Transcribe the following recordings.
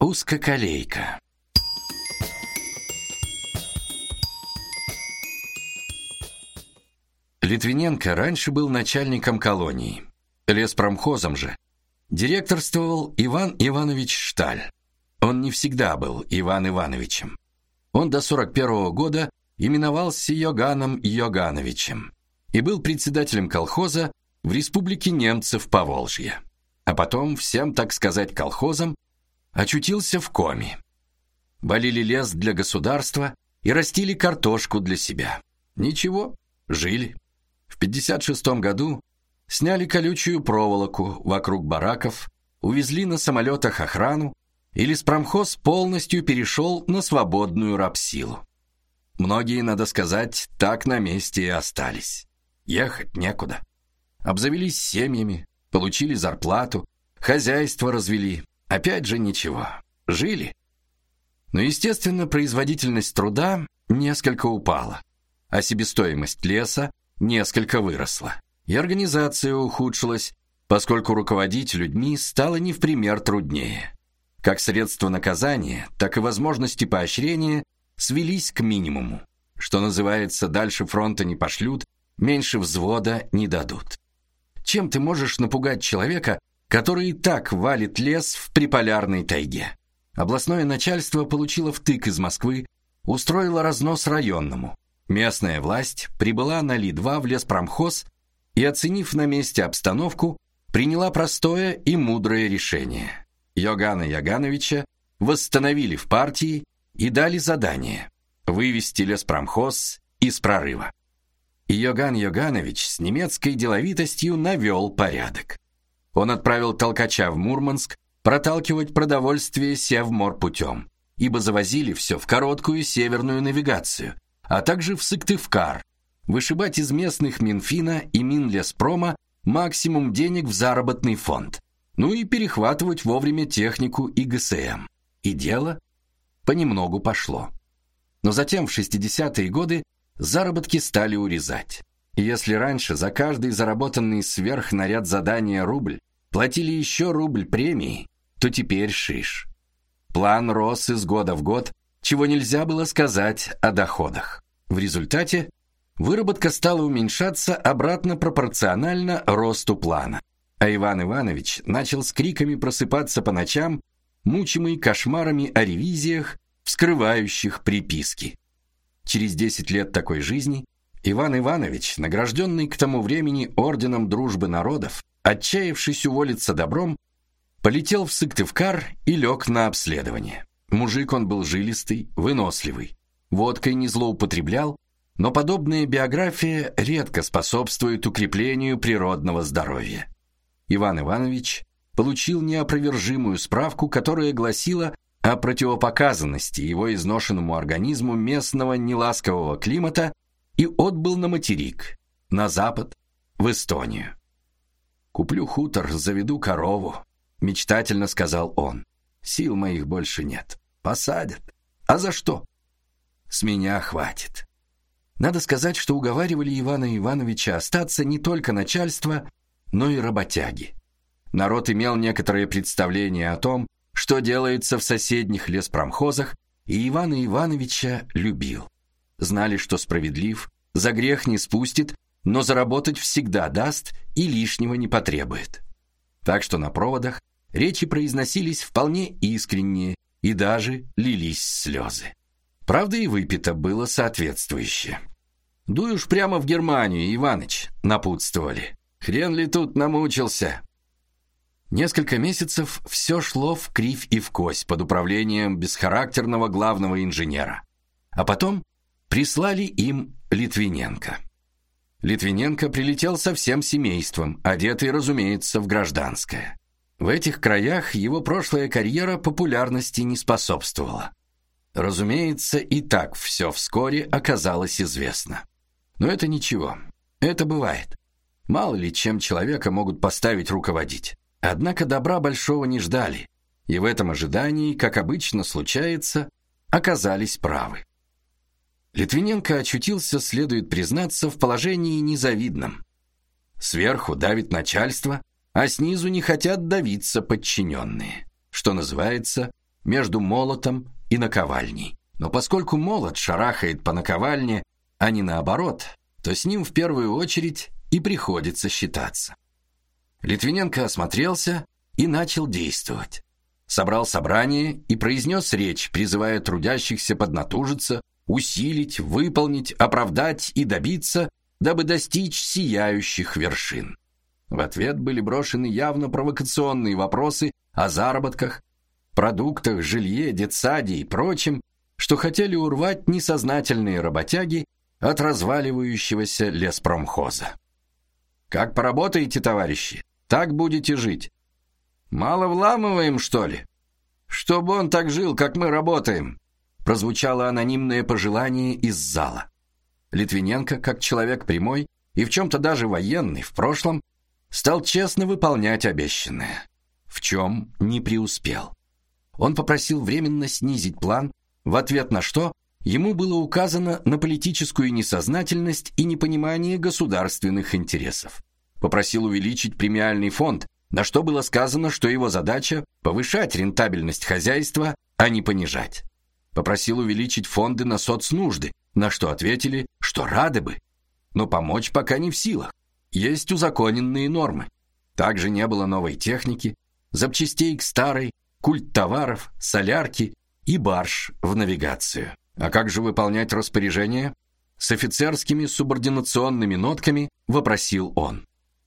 Узкоколейка. Литвиненко раньше был начальником колонии, леспромхозом же. Директорствовал Иван Иванович Шталь. Он не всегда был Иван Ивановичем. Он до 41-го года именовался Йоганном Йогановичем и был председателем колхоза в Республике Немцев Поволжье. А потом всем, так сказать, колхозом очутился в коме. Валили лес для государства и растили картошку для себя. Ничего, жили. В 56 году сняли колючую проволоку вокруг бараков, увезли на самолетах охрану, и леспромхоз полностью перешел на свободную рабсилу. Многие, надо сказать, так на месте и остались. Ехать некуда. Обзавелись семьями, получили зарплату, хозяйство развели. Опять же ничего. Жили. Но, естественно, производительность труда несколько упала, а себестоимость леса несколько выросла. И организация ухудшилась, поскольку руководить людьми стало не в пример труднее. Как средство наказания, так и возможности поощрения свелись к минимуму. Что называется, дальше фронта не пошлют, меньше взвода не дадут. Чем ты можешь напугать человека, который и так валит лес в приполярной тайге? Областное начальство получило втык из Москвы, устроило разнос районному. Местная власть прибыла на Ли-2 в леспромхоз и, оценив на месте обстановку, приняла простое и мудрое решение. Йоганна Йогановича восстановили в партии и дали задание вывести леспромхоз из прорыва. И Йоганн Йоганович с немецкой деловитостью навел порядок. Он отправил толкача в Мурманск проталкивать продовольствие севморпутем, ибо завозили все в короткую северную навигацию, а также в Сыктывкар, вышибать из местных Минфина и Минлеспрома максимум денег в заработный фонд, ну и перехватывать вовремя технику и ГСМ. И дело понемногу пошло. Но затем в 60-е годы заработки стали урезать. И если раньше за каждый заработанный сверх наряд задания рубль платили еще рубль премии, то теперь шиш. План рос из года в год, чего нельзя было сказать о доходах. В результате выработка стала уменьшаться обратно пропорционально росту плана. А Иван Иванович начал с криками просыпаться по ночам, мучимый кошмарами о ревизиях, вскрывающих приписки. Через 10 лет такой жизни Иван Иванович, награжденный к тому времени орденом Дружбы народов, отчаявшись уволиться добром, полетел в Сыктывкар и лег на обследование. Мужик он был жилистый, выносливый, водкой не злоупотреблял, но подобная биография редко способствует укреплению природного здоровья. Иван Иванович получил неопровержимую справку, которая гласила о противопоказанности его изношенному организму местного неласкового климата и отбыл на материк, на запад, в Эстонию. «Куплю хутор, заведу корову», — мечтательно сказал он. «Сил моих больше нет. Посадят. А за что? С меня хватит». Надо сказать, что уговаривали Ивана Ивановича остаться не только начальство, но и работяги. Народ имел некоторое представление о том, что делается в соседних леспромхозах, и Ивана Ивановича любил. Знали, что справедлив, за грех не спустит, но заработать всегда даст и лишнего не потребует. Так что на проводах речи произносились вполне искренние и даже лились слезы. Правда, и выпито было соответствующе. «Дуй уж прямо в Германию, Иваныч», — напутствовали. «Хрен ли тут намучился?» Несколько месяцев все шло в кривь и в кось под управлением бесхарактерного главного инженера. А потом прислали им Литвиненко. Литвиненко прилетел со всем семейством, одетый, разумеется, в гражданское. В этих краях его прошлая карьера популярности не способствовала. Разумеется, и так все вскоре оказалось известно. Но это ничего, это бывает. Мало ли чем человека могут поставить руководить. Однако добра большого не ждали, и в этом ожидании, как обычно случается, оказались правы. Литвиненко очутился, следует признаться, в положении незавидном. Сверху давит начальство, а снизу не хотят давиться подчиненные. Что называется, между молотом и наковальней. Но поскольку молот шарахает по наковальне, а не наоборот, то с ним в первую очередь и приходится считаться. Литвиненко осмотрелся и начал действовать. Собрал собрание и произнес речь, призывая трудящихся поднатужиться, усилить, выполнить, оправдать и добиться, дабы достичь сияющих вершин. В ответ были брошены явно провокационные вопросы о заработках, продуктах, жилье, детсаде и прочем, что хотели урвать несознательные работяги от разваливающегося леспромхоза. «Как поработаете, товарищи, так будете жить. Мало вламываем, что ли? Чтобы он так жил, как мы работаем», прозвучало анонимное пожелание из зала. Литвиненко, как человек прямой и в чем-то даже военный в прошлом, стал честно выполнять обещанное, в чем не преуспел. Он попросил временно снизить план, в ответ на что ему было указано на политическую несознательность и непонимание государственных интересов. Попросил увеличить премиальный фонд, на что было сказано, что его задача – повышать рентабельность хозяйства, а не понижать. Попросил увеличить фонды на соцнужды, на что ответили, что рады бы, но помочь пока не в силах. Есть узаконенные нормы. Также не было новой техники, запчастей к старой, культтоваров, солярки и барж в навигацию. А как же выполнять распоряжения? С офицерскими субординационными нотками вопросил он.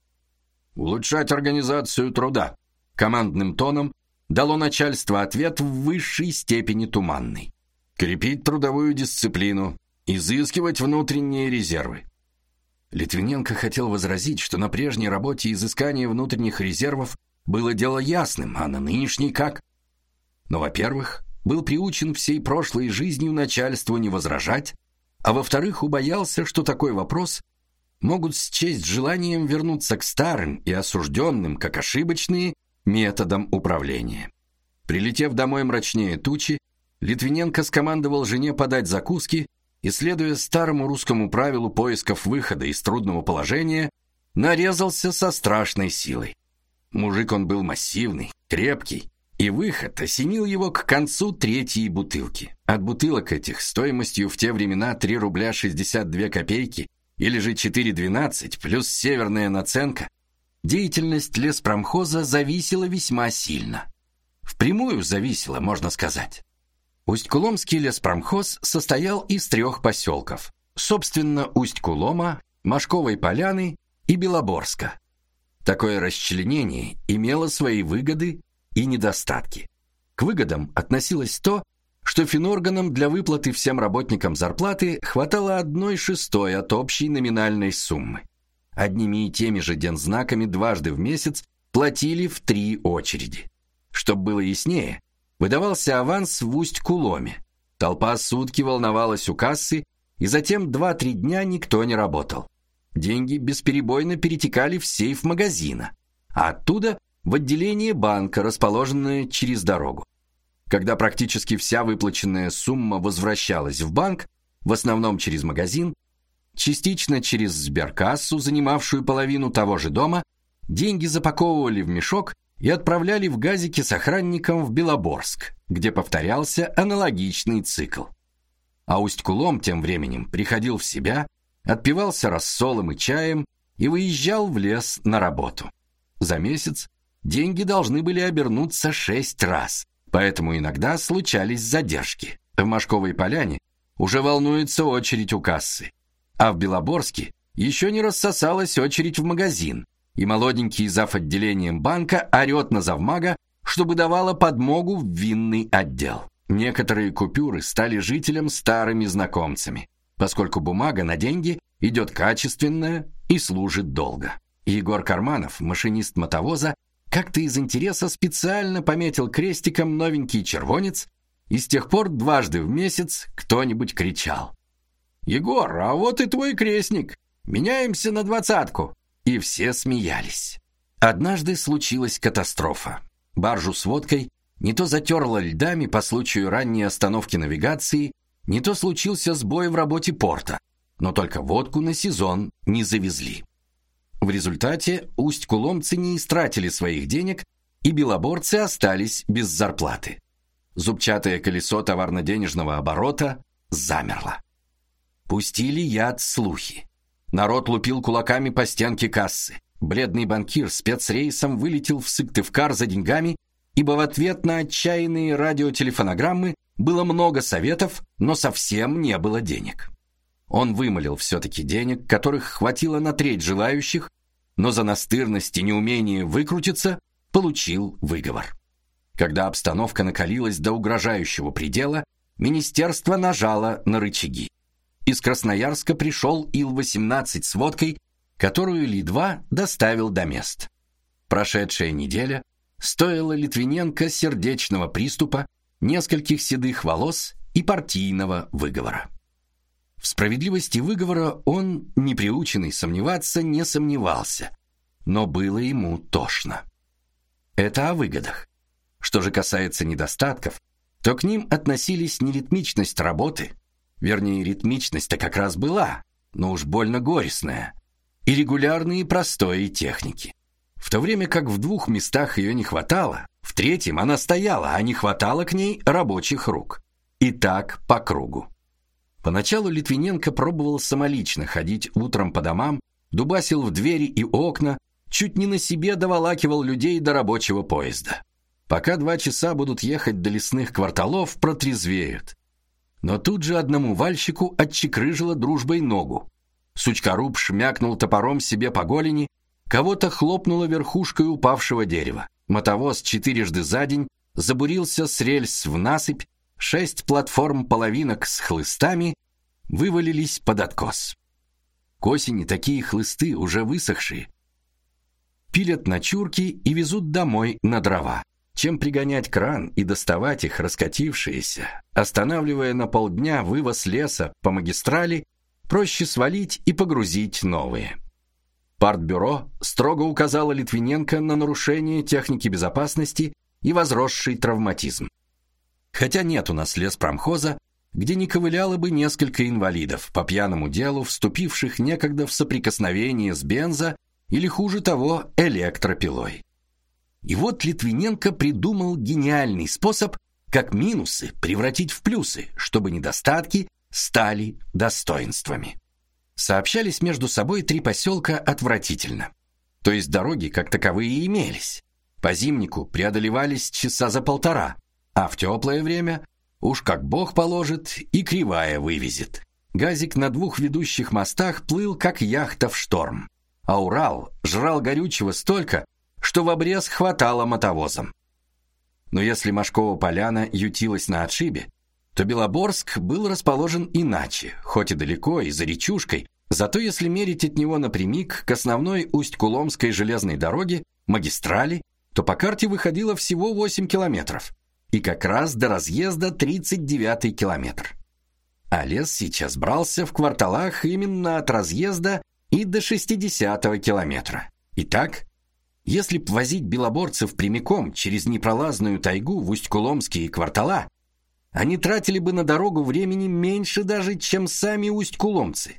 Улучшать организацию труда. Командным тоном дало начальство ответ в высшей степени туманный. Крепить трудовую дисциплину, изыскивать внутренние резервы. Литвиненко хотел возразить, что на прежней работе изыскание внутренних резервов было дело ясным, а на нынешней как? Но, во-первых, был приучен всей прошлой жизнью начальству не возражать, а во-вторых, убоялся, что такой вопрос могут счесть желанием вернуться к старым и осужденным, как ошибочные, методам управления. Прилетев домой мрачнее тучи, Литвиненко скомандовал жене подать закуски и, следуя старому русскому правилу поисков выхода из трудного положения, нарезался со страшной силой. Мужик он был массивный, крепкий, и выход осенил его к концу третьей бутылки. От бутылок этих стоимостью в те времена 3 рубля 62 копейки или же 4,12 плюс северная наценка, деятельность леспромхоза зависела весьма сильно. Впрямую зависела, можно сказать. Усть-Куломский леспромхоз состоял из 3 поселков. Собственно, Усть-Кулома, Машковой Поляны и Белоборска. Такое расчленение имело свои выгоды и недостатки. К выгодам относилось то, что финорганам для выплаты всем работникам зарплаты хватало 1/6 от общей номинальной суммы. Одними и теми же дензнаками дважды в месяц платили в 3 очереди. Чтоб было яснее, выдавался аванс в Усть-Куломе. Толпа сутки волновалась у кассы, и затем 2-3 дня никто не работал. Деньги бесперебойно перетекали в сейф магазина, а оттуда в отделение банка, расположенное через дорогу. Когда практически вся выплаченная сумма возвращалась в банк, в основном через магазин, частично через сберкассу, занимавшую половину того же дома, деньги запаковывали в мешок и отправляли в газике с охранником в Белоборск, где повторялся аналогичный цикл. А Усть-Кулом тем временем приходил в себя, отпивался рассолом и чаем и выезжал в лес на работу. За месяц деньги должны были обернуться 6 раз, поэтому иногда случались задержки. В Машковой Поляне уже волнуется очередь у кассы, а в Белоборске еще не рассосалась очередь в магазин, и молоденький зав. Отделением банка орет на завмага, чтобы давала подмогу в винный отдел. Некоторые купюры стали жителям старыми знакомцами, поскольку бумага на деньги идет качественная и служит долго. Егор Карманов, машинист мотовоза, как-то из интереса специально пометил крестиком новенький червонец, и с тех пор дважды в месяц кто-нибудь кричал: «Егор, а вот и твой крестник! Меняемся на 20-ку!» И все смеялись. Однажды случилась катастрофа. Баржу с водкой не то затерло льдами по случаю ранней остановки навигации, не то случился сбой в работе порта, но только водку на сезон не завезли. В результате усть-куломцы не истратили своих денег, и белоборцы остались без зарплаты. Зубчатое колесо товарно-денежного оборота замерло. Пустили яд слухи. Народ лупил кулаками по стенке кассы. Бледный банкир спецрейсом вылетел в Сыктывкар за деньгами, ибо в ответ на отчаянные радиотелефонограммы было много советов, но совсем не было денег. Он вымолил все-таки денег, которых хватило на треть желающих, но за настырность и неумение выкрутиться получил выговор. Когда обстановка накалилась до угрожающего предела, министерство нажало на рычаги. Из Красноярска пришел Ил-18 с водкой, которую Ли-2 доставил до мест. Прошедшая неделя стоила Литвиненко сердечного приступа, нескольких седых волос и партийного выговора. В справедливости выговора он, не приученный сомневаться, не сомневался, но было ему тошно. Это о выгодах. Что же касается недостатков, то к ним относились не ритмичность работы, вернее, ритмичность-то как раз была, но уж больно горестная, и регулярные простои техники. В то время как в 2 местах ее не хватало, в 3-м она стояла, а не хватало к ней рабочих рук. И так по кругу. Поначалу Литвиненко пробовал самолично ходить утром по домам, дубасил в двери и окна, чуть не на себе доволакивал людей до рабочего поезда. Пока 2 часа будут ехать до лесных кварталов, протрезвеют. Но тут же одному вальщику отчекрыжило дружбой ногу. Сучкоруб шмякнул топором себе по голени, кого-то хлопнуло верхушкой упавшего дерева. Мотовоз 4 за день забурился с рельс в насыпь, 6 платформ-половинок с хлыстами вывалились под откос. К осени такие хлысты, уже высохшие, пилят на чурки и везут домой на дрова. Чем пригонять кран и доставать их раскатившиеся, останавливая на полдня вывоз леса по магистрали, проще свалить и погрузить новые. Партбюро строго указало Литвиненко на нарушение техники безопасности и возросший травматизм. Хотя нет у нас леспромхоза, где не ковыляло бы несколько инвалидов по пьяному делу, вступивших некогда в соприкосновение с бензо или, хуже того, электропилой. И вот Литвиненко придумал гениальный способ, как минусы превратить в плюсы, чтобы недостатки стали достоинствами. Сообщались между собой 3 поселка отвратительно. То есть дороги как таковые имелись. По зимнику преодолевались часа за 1,5, а в теплое время уж как Бог положит и кривая вывезет. Газик на 2 ведущих мостах плыл как яхта в шторм, а Урал жрал горючего столько, что в обрез хватало мотовозам. Но если Машкова поляна ютилась на отшибе, то Белоборск был расположен иначе, хоть и далеко и за речушкой, зато если мерить от него напрямик к основной Усть-Куломской железной дороге, магистрали, то по карте выходило всего 8 километров, и как раз до разъезда 39-й километр. А лес сейчас брался в кварталах именно от разъезда и до 60-го километра. Итак, если б возить белоборцев прямиком через непролазную тайгу в Усть-Куломские квартала, они тратили бы на дорогу времени меньше даже, чем сами усть-куломцы.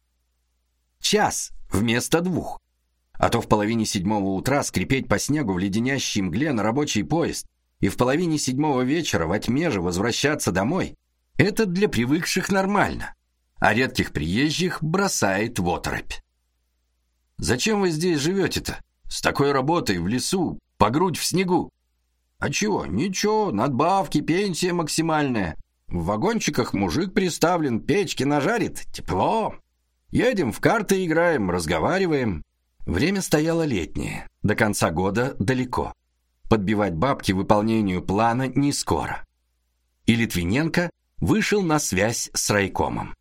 Час вместо 2. А то в половине 7-го утра скрипеть по снегу в леденящей мгле на рабочий поезд и в половине 7-го вечера во тьме же возвращаться домой – это для привыкших нормально, а редких приезжих бросает в оторопь. «Зачем вы здесь живете-то? С такой работой в лесу, по грудь в снегу?» «А чего? Ничего, надбавки, пенсия максимальная. В вагончиках мужик приставлен, печки нажарит, тепло. Едем в карты играем, разговариваем». Время стояло летнее, до конца года далеко. Подбивать бабки выполнению плана не скоро. И Литвиненко вышел на связь с райкомом.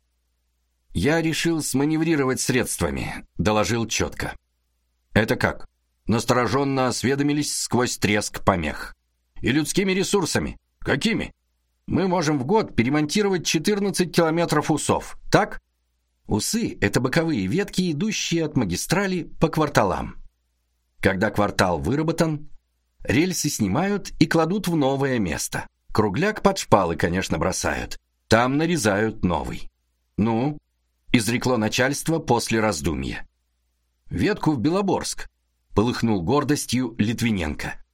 «Я решил сманеврировать средствами», — доложил четко. «Это как?» Настороженно осведомились сквозь треск помех. «И людскими ресурсами. Какими? Мы можем в год перемонтировать 14 километров усов, так?» Усы — это боковые ветки, идущие от магистрали по кварталам. Когда квартал выработан, рельсы снимают и кладут в новое место. Кругляк под шпалы, конечно, бросают. Там нарезают новый. «Ну?» — изрекло начальство после раздумья. «Ветку в Белоборск», — полыхнул гордостью Литвиненко.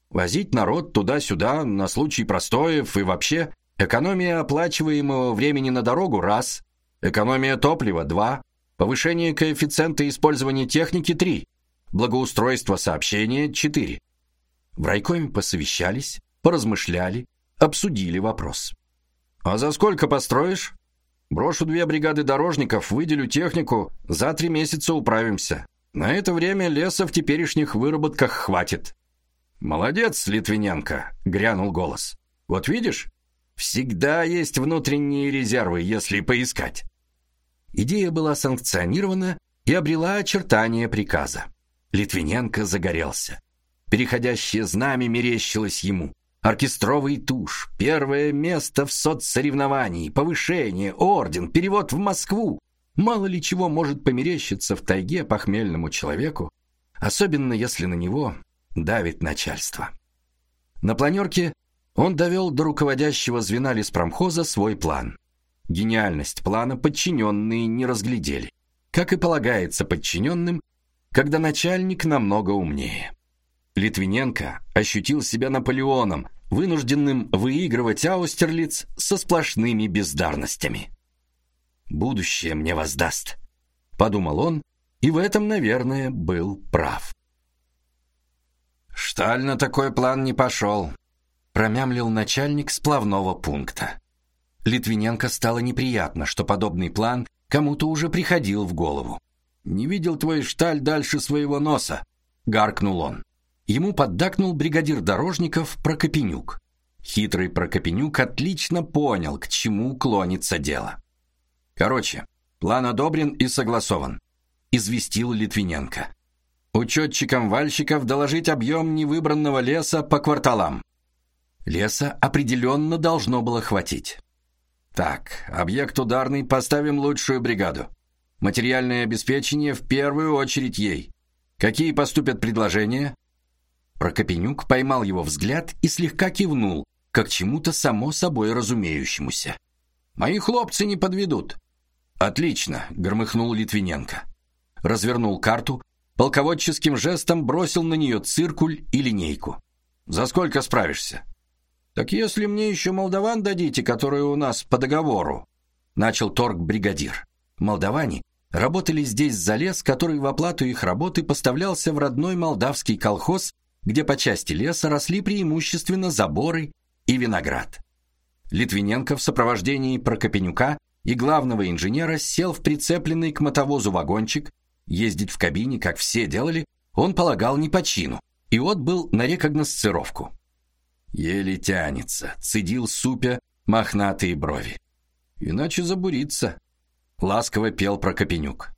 Возить народ туда-сюда на случай простоев и вообще экономия оплачиваемого времени на дорогу – раз, экономия топлива – два, повышение коэффициента использования техники – три, благоустройство сообщения – четыре. В райкоме посовещались, поразмышляли, обсудили вопрос. «А за сколько построишь?» «Брошу 2 бригады дорожников, выделю технику, за 3 месяца управимся. На это время леса в теперешних выработках хватит». «Молодец, Литвиненко», — грянул голос. «Вот видишь, всегда есть внутренние резервы, если поискать». Идея была санкционирована и обрела очертания приказа. Литвиненко загорелся. Переходящее знамя мерещилось ему. Оркестровый туш, первое место в соцсоревновании, повышение, орден, перевод в Москву. Мало ли чего может померещиться в тайге похмельному человеку, особенно если на него давит начальство. На планерке он довел до руководящего звена леспромхоза свой план. Гениальность плана подчиненные не разглядели, как и полагается подчиненным, когда начальник намного умнее. Литвиненко ощутил себя Наполеоном, вынужденным выигрывать Аустерлиц со сплошными бездарностями. «Будущее мне воздаст», — подумал он, и в этом, наверное, был прав. «Шталь на такой план не пошел», — промямлил начальник сплавного пункта. Литвиненко стало неприятно, что подобный план кому-то уже приходил в голову. «Не видел твой Шталь дальше своего носа», — гаркнул он. Ему поддакнул бригадир дорожников Прокопенюк. Хитрый Прокопенюк отлично понял, к чему клонится дело. «Короче, план одобрен и согласован», — известил Литвиненко. «Учетчикам вальщиков доложить объем невыбранного леса по кварталам». Леса определенно должно было хватить. «Так, объект ударный, поставим лучшую бригаду. Материальное обеспечение в первую очередь ей. Какие поступят предложения?» Прокопенюк поймал его взгляд и слегка кивнул, как чему-то само собой разумеющемуся. «Мои хлопцы не подведут». «Отлично», — громыхнул Литвиненко. Развернул карту, полководческим жестом бросил на нее циркуль и линейку. «За сколько справишься?» «Так если мне еще молдаван дадите, которые у нас по договору», — начал торг-бригадир. Молдаване работали здесь за лес, который в оплату их работы поставлялся в родной молдавский колхоз, где по части леса росли преимущественно заборы и виноград. Литвиненко в сопровождении Прокопенюка и главного инженера сел в прицепленный к мотовозу вагончик. Ездить в кабине, как все делали, он полагал не по чину, и отбыл на рекогносцировку. «Еле тянется», — цедил супя мохнатые брови. «Иначе забурится», — ласково пел Прокопенюк.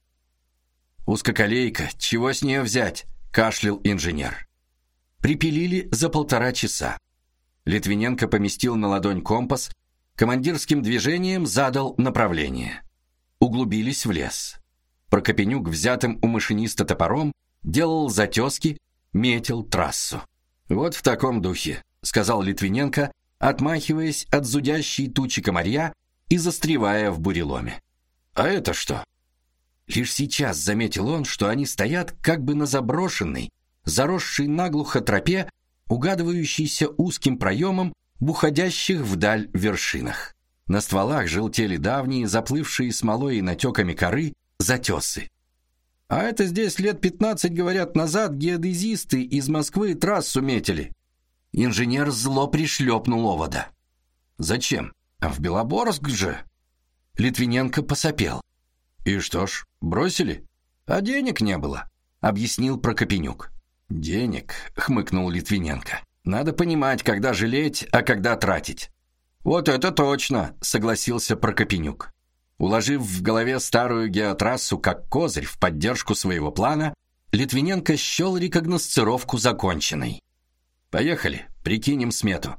«Узкоколейка, чего с нее взять?» — кашлял инженер. Припилили за 1,5 часа. Литвиненко поместил на ладонь компас, командирским движением задал направление. Углубились в лес. Прокопенюк, взятым у машиниста топором, делал затески, метил трассу. «Вот в таком духе», — сказал Литвиненко, отмахиваясь от зудящей тучи комарья и застревая в буреломе. «А это что?» Лишь сейчас заметил он, что они стоят как бы на заброшенной, заросшей наглухо тропе, угадывающейся узким проемом в уходящих вдаль вершинах. На стволах желтели давние, заплывшие смолой и натеками коры, затесы. «А это здесь лет 15, говорят, назад геодезисты из Москвы трассу метили». Инженер зло пришлепнул овода. «Зачем? А в Белоборск же?» Литвиненко посопел. «И что ж, бросили? А денег не было», — объяснил Прокопенюк. «Денег», — хмыкнул Литвиненко. «Надо понимать, когда жалеть, а когда тратить». «Вот это точно», — согласился Прокопенюк. Уложив в голове старую геотрассу как козырь в поддержку своего плана, Литвиненко счел рекогносцировку законченной. «Поехали, прикинем смету».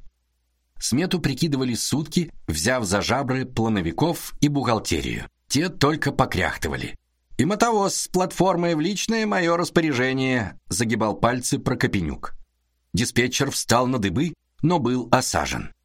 Смету прикидывали сутки, взяв за жабры плановиков и бухгалтерию. Те только покряхтывали. «И мотовоз с платформой в личное мое распоряжение», — загибал пальцы Прокопенюк. Диспетчер встал на дыбы, но был осажен.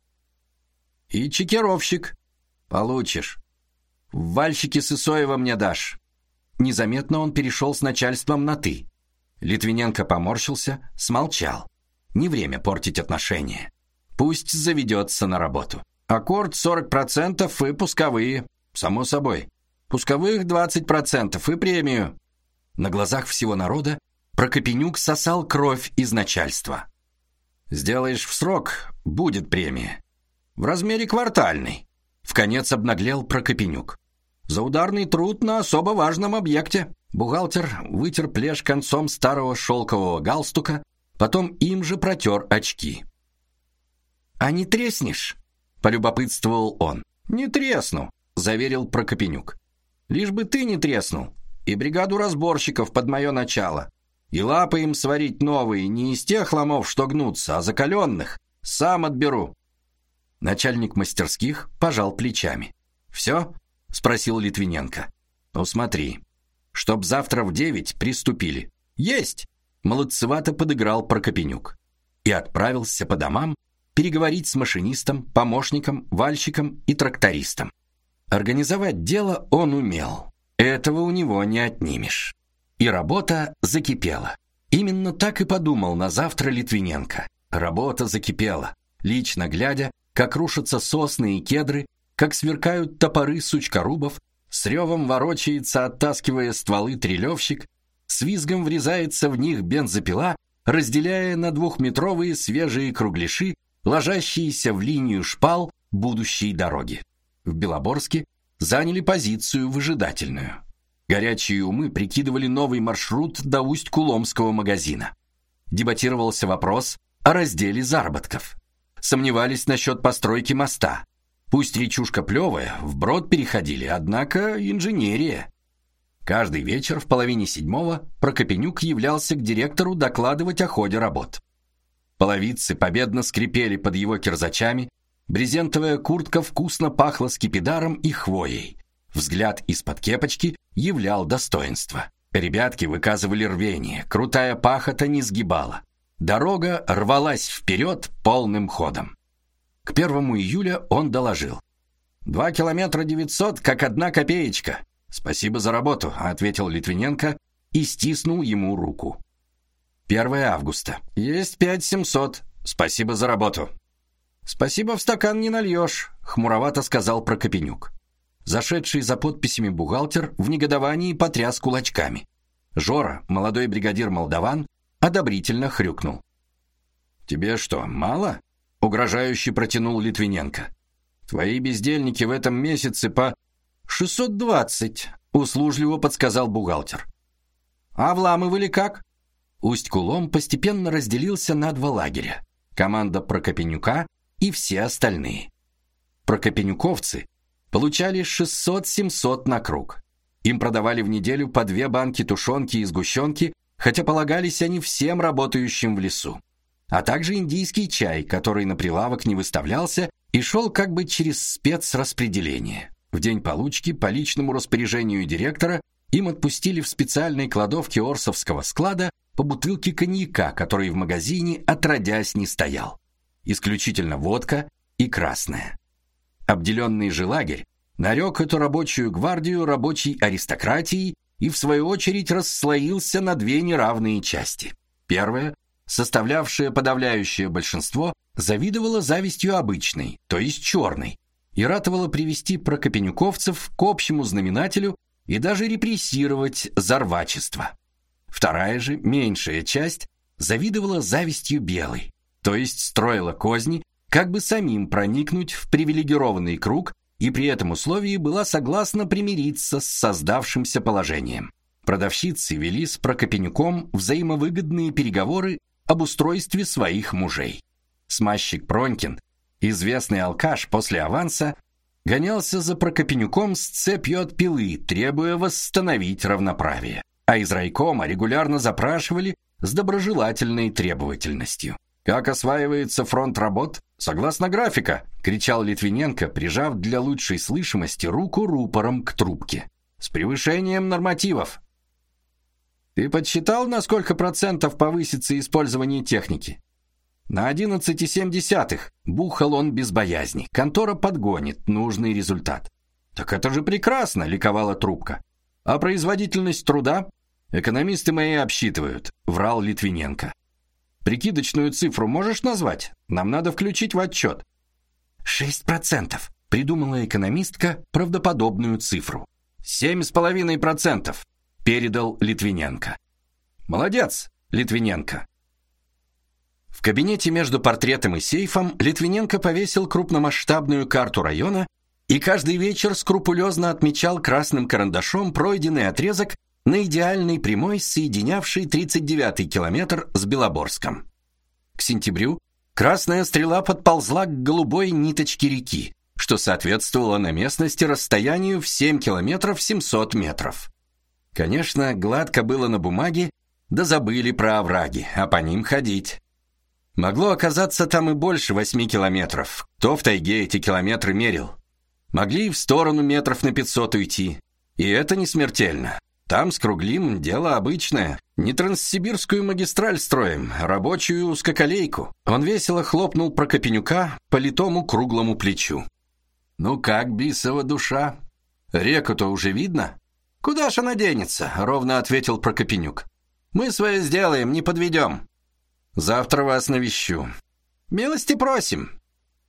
«И чекировщик. Получишь. В вальщике Сысоева мне дашь». Незаметно он перешел с начальством на «ты». Литвиненко поморщился, смолчал. Не время портить отношения. Пусть заведется на работу. Аккорд 40% и пусковые, само собой. Пусковых 20% и премию. На глазах всего народа Прокопенюк сосал кровь из начальства. Сделаешь в срок, будет премия. В размере квартальной. Вконец обнаглел Прокопенюк. За ударный труд на особо важном объекте. Бухгалтер вытер плешь концом старого шелкового галстука, потом им же протер очки. «А не треснешь?» — полюбопытствовал он. «Не тресну», — заверил Прокопенюк. «Лишь бы ты не треснул, и бригаду разборщиков под мое начало. И лапы им сварить новые, не из тех ломов, что гнутся, а закаленных. Сам отберу». Начальник мастерских пожал плечами. «Все?» — спросил Литвиненко. «Ну смотри, чтоб завтра в 9 приступили». «Есть!» — молодцевато подыграл Прокопенюк. И отправился по домам переговорить с машинистом, помощником, вальщиком и трактористом. Организовать дело он умел. Этого у него не отнимешь. И работа закипела. Именно так и подумал на завтра Литвиненко. Работа закипела, лично глядя, как рушатся сосны и кедры, как сверкают топоры сучкорубов, с ревом ворочается, оттаскивая стволы, трелевщик, с визгом врезается в них бензопила, разделяя на 2-метровые свежие кругляши, ложащиеся в линию шпал будущей дороги. В Белоборске заняли позицию выжидательную. Горячие умы прикидывали новый маршрут до Усть-Куломского магазина. Дебатировался вопрос о разделе заработков. Сомневались насчет постройки моста. Пусть речушка плевая, вброд переходили, однако инженерия. Каждый вечер в половине 7 Прокопенюк являлся к директору докладывать о ходе работ. Половицы победно скрипели под его кирзачами, брезентовая куртка вкусно пахла скипидаром и хвоей. Взгляд из-под кепочки являл достоинство. Ребятки выказывали рвение, крутая пахота не сгибала. Дорога рвалась вперед полным ходом. К 1 июля он доложил: 2 километра 900, как 1 копеечка. Спасибо за работу, ответил Литвиненко и стиснул ему руку. 1 августа. Есть 5700. Спасибо за работу. Спасибо, в стакан не нальешь, хмуровато сказал Прокопенюк. Зашедший за подписями бухгалтер в негодовании потряс кулачками. Жора, молодой бригадир молдаван, одобрительно хрюкнул. Тебе что, мало? Угрожающе протянул Литвиненко. Твои бездельники в этом месяце по 620, услужливо подсказал бухгалтер. А вламывали как? Усть-Кулом постепенно разделился на 2 лагеря: команда Прокопенюка и все остальные. Прокопенюковцы получали 600-700 на круг. Им продавали в неделю по 2 банки тушенки и сгущенки, хотя полагались они всем работающим в лесу. А также индийский чай, который на прилавок не выставлялся и шел как бы через спецраспределение. В день получки по личному распоряжению директора им отпустили в специальной кладовке Орсовского склада по бутылке коньяка, который в магазине отродясь не стоял. Исключительно водка и красная. Обделенный же лагерь нарек эту рабочую гвардию рабочей аристократией и в свою очередь расслоился на 2 неравные части. Первая, составлявшая подавляющее большинство, завидовала завистью обычной, то есть черной, и ратовала привести прокопенюковцев к общему знаменателю и даже репрессировать за рвачество. Вторая же, меньшая часть, завидовала завистью белой, то есть строила козни, как бы самим проникнуть в привилегированный круг, и при этом условии была согласна примириться с создавшимся положением. Продавщицы вели с Прокопенюком взаимовыгодные переговоры об устройстве своих мужей. Смазчик Пронькин, известный алкаш после аванса, гонялся за Прокопенюком с цепью от пилы, требуя восстановить равноправие. А из райкома регулярно запрашивали с доброжелательной требовательностью. «Как осваивается фронт работ? Согласно графика!» — кричал Литвиненко, прижав для лучшей слышимости руку рупором к трубке. «С превышением нормативов!» «Ты подсчитал, на сколько процентов повысится использование техники?» «На 11,7. Бухал он без боязни. Контора подгонит нужный результат». «Так это же прекрасно!» — ликовала трубка. «А производительность труда?» «Экономисты мои обсчитывают», — врал Литвиненко. Прикидочную цифру можешь назвать? Нам надо включить в отчет». 6%, придумала экономистка правдоподобную цифру. 7,5%, передал Литвиненко. Молодец, Литвиненко. В кабинете между портретом и сейфом Литвиненко повесил крупномасштабную карту района и каждый вечер скрупулезно отмечал красным карандашом пройденный отрезок на идеальной прямой, соединявшей 39-й километр с Белоборском. К сентябрю красная стрела подползла к голубой ниточке реки, что соответствовало на местности расстоянию в 7 километров 700 метров. Конечно, гладко было на бумаге, да забыли про овраги, а по ним ходить. Могло оказаться там и больше 8 километров. Кто в тайге эти километры мерил? Могли и в сторону метров на 500 уйти. И это не смертельно. Там скруглим, дело обычное. Не Транссибирскую магистраль строим, а рабочую узкоколейку. Он весело хлопнул Прокопенюка по литому круглому плечу. «Ну как, бисова душа? Реку-то уже видно?» «Куда ж она денется?» — ровно ответил Прокопенюк. «Мы свое сделаем, не подведем. Завтра вас навещу. Милости просим».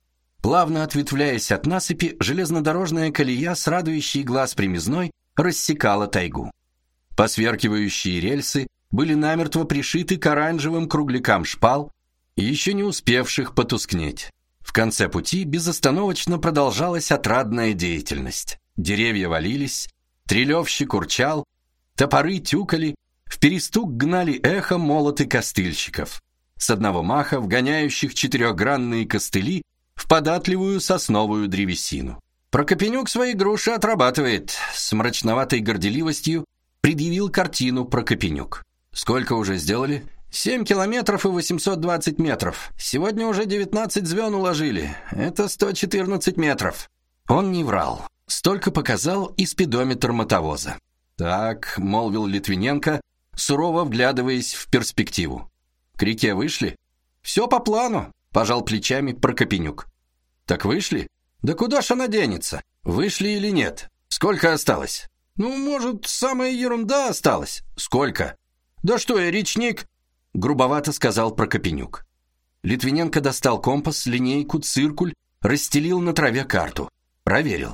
Плавно ответвляясь от насыпи, железнодорожная колея с радующей глаз примизной рассекала тайгу. Посверкивающие рельсы были намертво пришиты к оранжевым круглякам шпал, еще не успевших потускнеть. В конце пути безостановочно продолжалась отрадная деятельность. Деревья валились, трелевщик урчал, топоры тюкали, в перестук гнали эхо молоты костыльщиков, с одного маха вгоняющих четырехгранные костыли в податливую сосновую древесину. Прокопенюк свои груши отрабатывает, с мрачноватой горделивостью предъявил картину Прокопенюк. Сколько уже сделали? 7 километров и 820 метров. Сегодня уже 19 звен уложили. Это 114 метров. Он не врал. Столько показал и спидометр мотовоза. Так, молвил Литвиненко, сурово вглядываясь в перспективу. К реке вышли? Все по плану, пожал плечами Прокопенюк. Так вышли? Да куда ж она денется? Вышли или нет? Сколько осталось? Ну, может, самая ерунда осталась. Сколько? Да что я, речник? Грубовато сказал Прокопенюк. Литвиненко достал компас, линейку, циркуль, расстелил на траве карту. Проверил.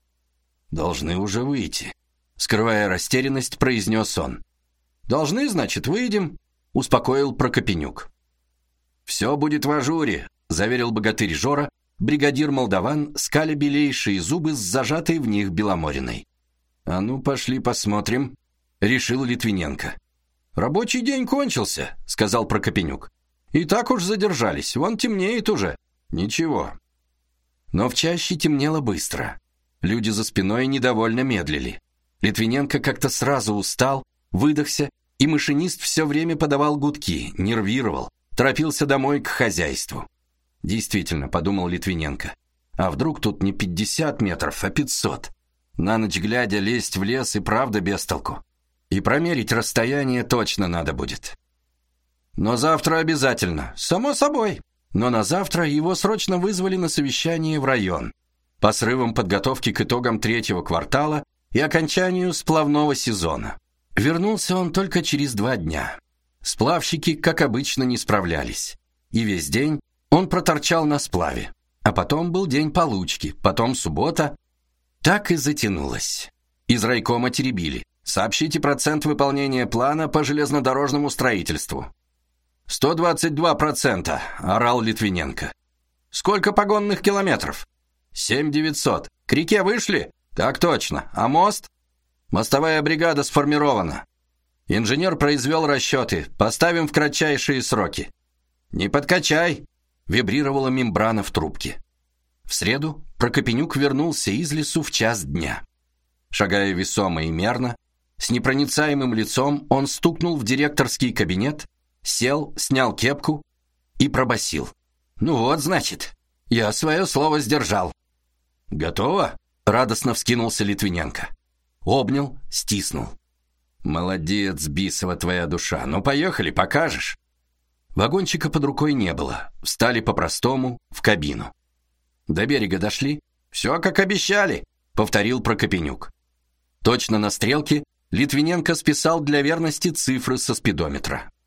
Должны уже выйти. Скрывая растерянность, произнес он. Должны, значит, выйдем, успокоил Прокопенюк. Все будет в ажуре, заверил богатырь Жора, бригадир молдаван, скаля белейшие зубы с зажатой в них беломориной. А ну, пошли посмотрим, решил Литвиненко. Рабочий день кончился, сказал Прокопенюк. И так уж задержались, вон темнеет уже. Ничего. Но в чаще темнело быстро. Люди за спиной недовольно медлили. Литвиненко как-то сразу устал, выдохся, и машинист все время подавал гудки, нервировал, торопился домой к хозяйству. Действительно, подумал Литвиненко, а вдруг тут не 50 метров, а 500? На ночь глядя лезть в лес и правда без толку. И промерить расстояние точно надо будет. Но завтра обязательно, само собой. Но на завтра его срочно вызвали на совещание в район по срывам подготовки к итогам 3-го квартала и окончанию сплавного сезона. Вернулся он только через 2 дня. Сплавщики, как обычно, не справлялись. И весь день он проторчал на сплаве. А потом был день получки, потом суббота. Так и затянулось. Из райкома теребили. Сообщите процент выполнения плана по железнодорожному строительству. 122%, орал Литвиненко. Сколько погонных километров? 7900. К реке вышли? Так точно. А мост? Мостовая бригада сформирована. Инженер произвел расчеты. Поставим в кратчайшие сроки. Не подкачай, вибрировала мембрана в трубке. В среду Прокопенюк вернулся из лесу в час дня. Шагая весомо и мерно, с непроницаемым лицом он стукнул в директорский кабинет, сел, снял кепку и пробасил. «Ну вот, значит, я свое слово сдержал». «Готово?» — радостно вскинулся Литвиненко. Обнял, стиснул. «Молодец, бисова твоя душа. Ну, поехали, покажешь». Вагончика под рукой не было. Встали по-простому в кабину. До берега дошли. «Все, как обещали», — повторил Прокопенюк. Точно на стрелке Литвиненко списал для верности цифры со спидометра.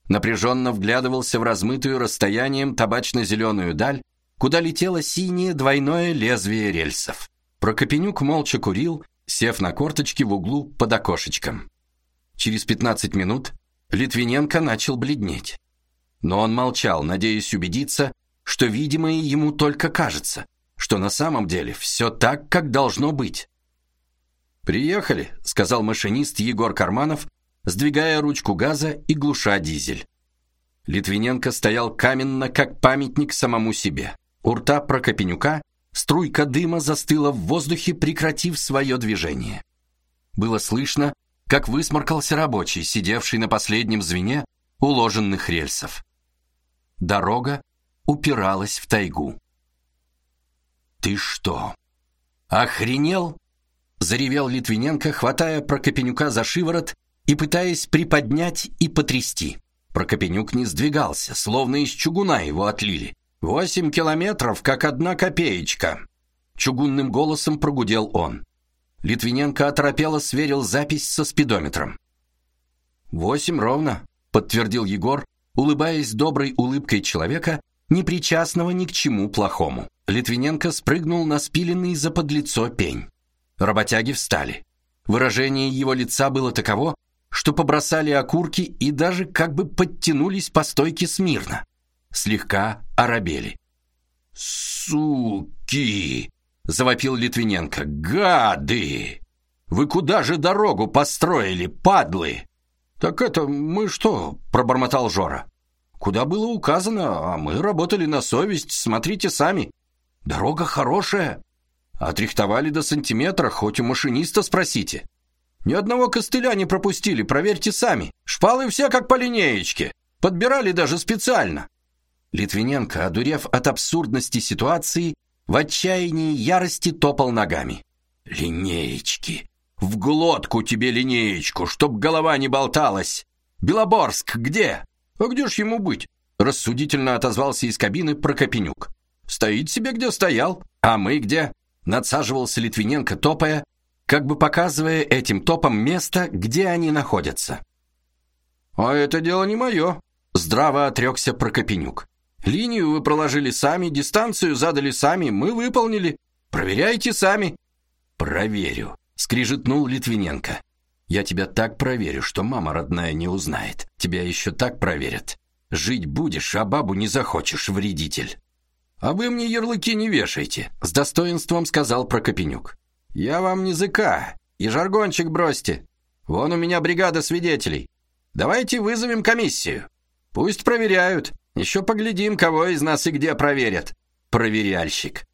напряженно вглядывался в размытую расстоянием табачно-зеленую даль, куда летело синее двойное лезвие рельсов. Прокопенюк молча курил, сев на корточки в углу под окошечком. Через 15 минут Литвиненко начал бледнеть. Но он молчал, надеясь убедиться, что видимое ему только кажется, что на самом деле все так, как должно быть. «Приехали», — сказал машинист Егор Карманов, сдвигая ручку газа и глуша дизель. Литвиненко стоял каменно, как памятник самому себе. У рта Прокопенюка струйка дыма застыла в воздухе, прекратив свое движение. Было слышно, как высморкался рабочий, сидевший на последнем звене уложенных рельсов. Дорога упиралась в тайгу. «Ты что, охренел?» — заревел Литвиненко, хватая Прокопенюка за шиворот и пытаясь приподнять и потрясти. Прокопенюк не сдвигался, словно из чугуна его отлили. 8 километров, как 1 копеечка!» Чугунным голосом прогудел он. Литвиненко оторопело сверил запись со спидометром. 8 ровно, подтвердил Егор, улыбаясь доброй улыбкой человека, не причастного ни к чему плохому. Литвиненко спрыгнул на спиленный за подлицо пень. Работяги встали. Выражение его лица было таково, что побросали окурки и даже как бы подтянулись по стойке смирно. Слегка оробели. «Суки!» — завопил Литвиненко. «Гады! Вы куда же дорогу построили, падлы?» «Так это мы что?» — пробормотал Жора. «Куда было указано, а мы работали на совесть, смотрите сами. Дорога хорошая. Отрихтовали до сантиметра, хоть у машиниста спросите. Ни одного костыля не пропустили, проверьте сами. Шпалы все как по линеечке. Подбирали даже специально». Литвиненко, одурев от абсурдности ситуации, в отчаянии ярости топал ногами. «Линеечки! В глотку тебе линеечку, чтоб голова не болталась! Белоборск где?» «А где ж ему быть?» — рассудительно отозвался из кабины Прокопенюк. «Стоит себе, где стоял. А мы где?» — надсаживался Литвиненко, топая, как бы показывая этим топом место, где они находятся. «А это дело не мое», — здраво отрекся Прокопенюк. «Линию вы проложили сами, дистанцию задали сами, мы выполнили. Проверяйте сами». «Проверю», — скрижетнул Литвиненко. «Я тебя так проверю, что мама родная не узнает. Тебя еще так проверят. Жить будешь, а бабу не захочешь, вредитель». «А вы мне ярлыки не вешайте», — с достоинством сказал Прокопенюк. «Я вам не языка, и жаргончик бросьте. Вон у меня бригада свидетелей. Давайте вызовем комиссию. Пусть проверяют. Еще поглядим, кого из нас и где проверят. Проверяльщик».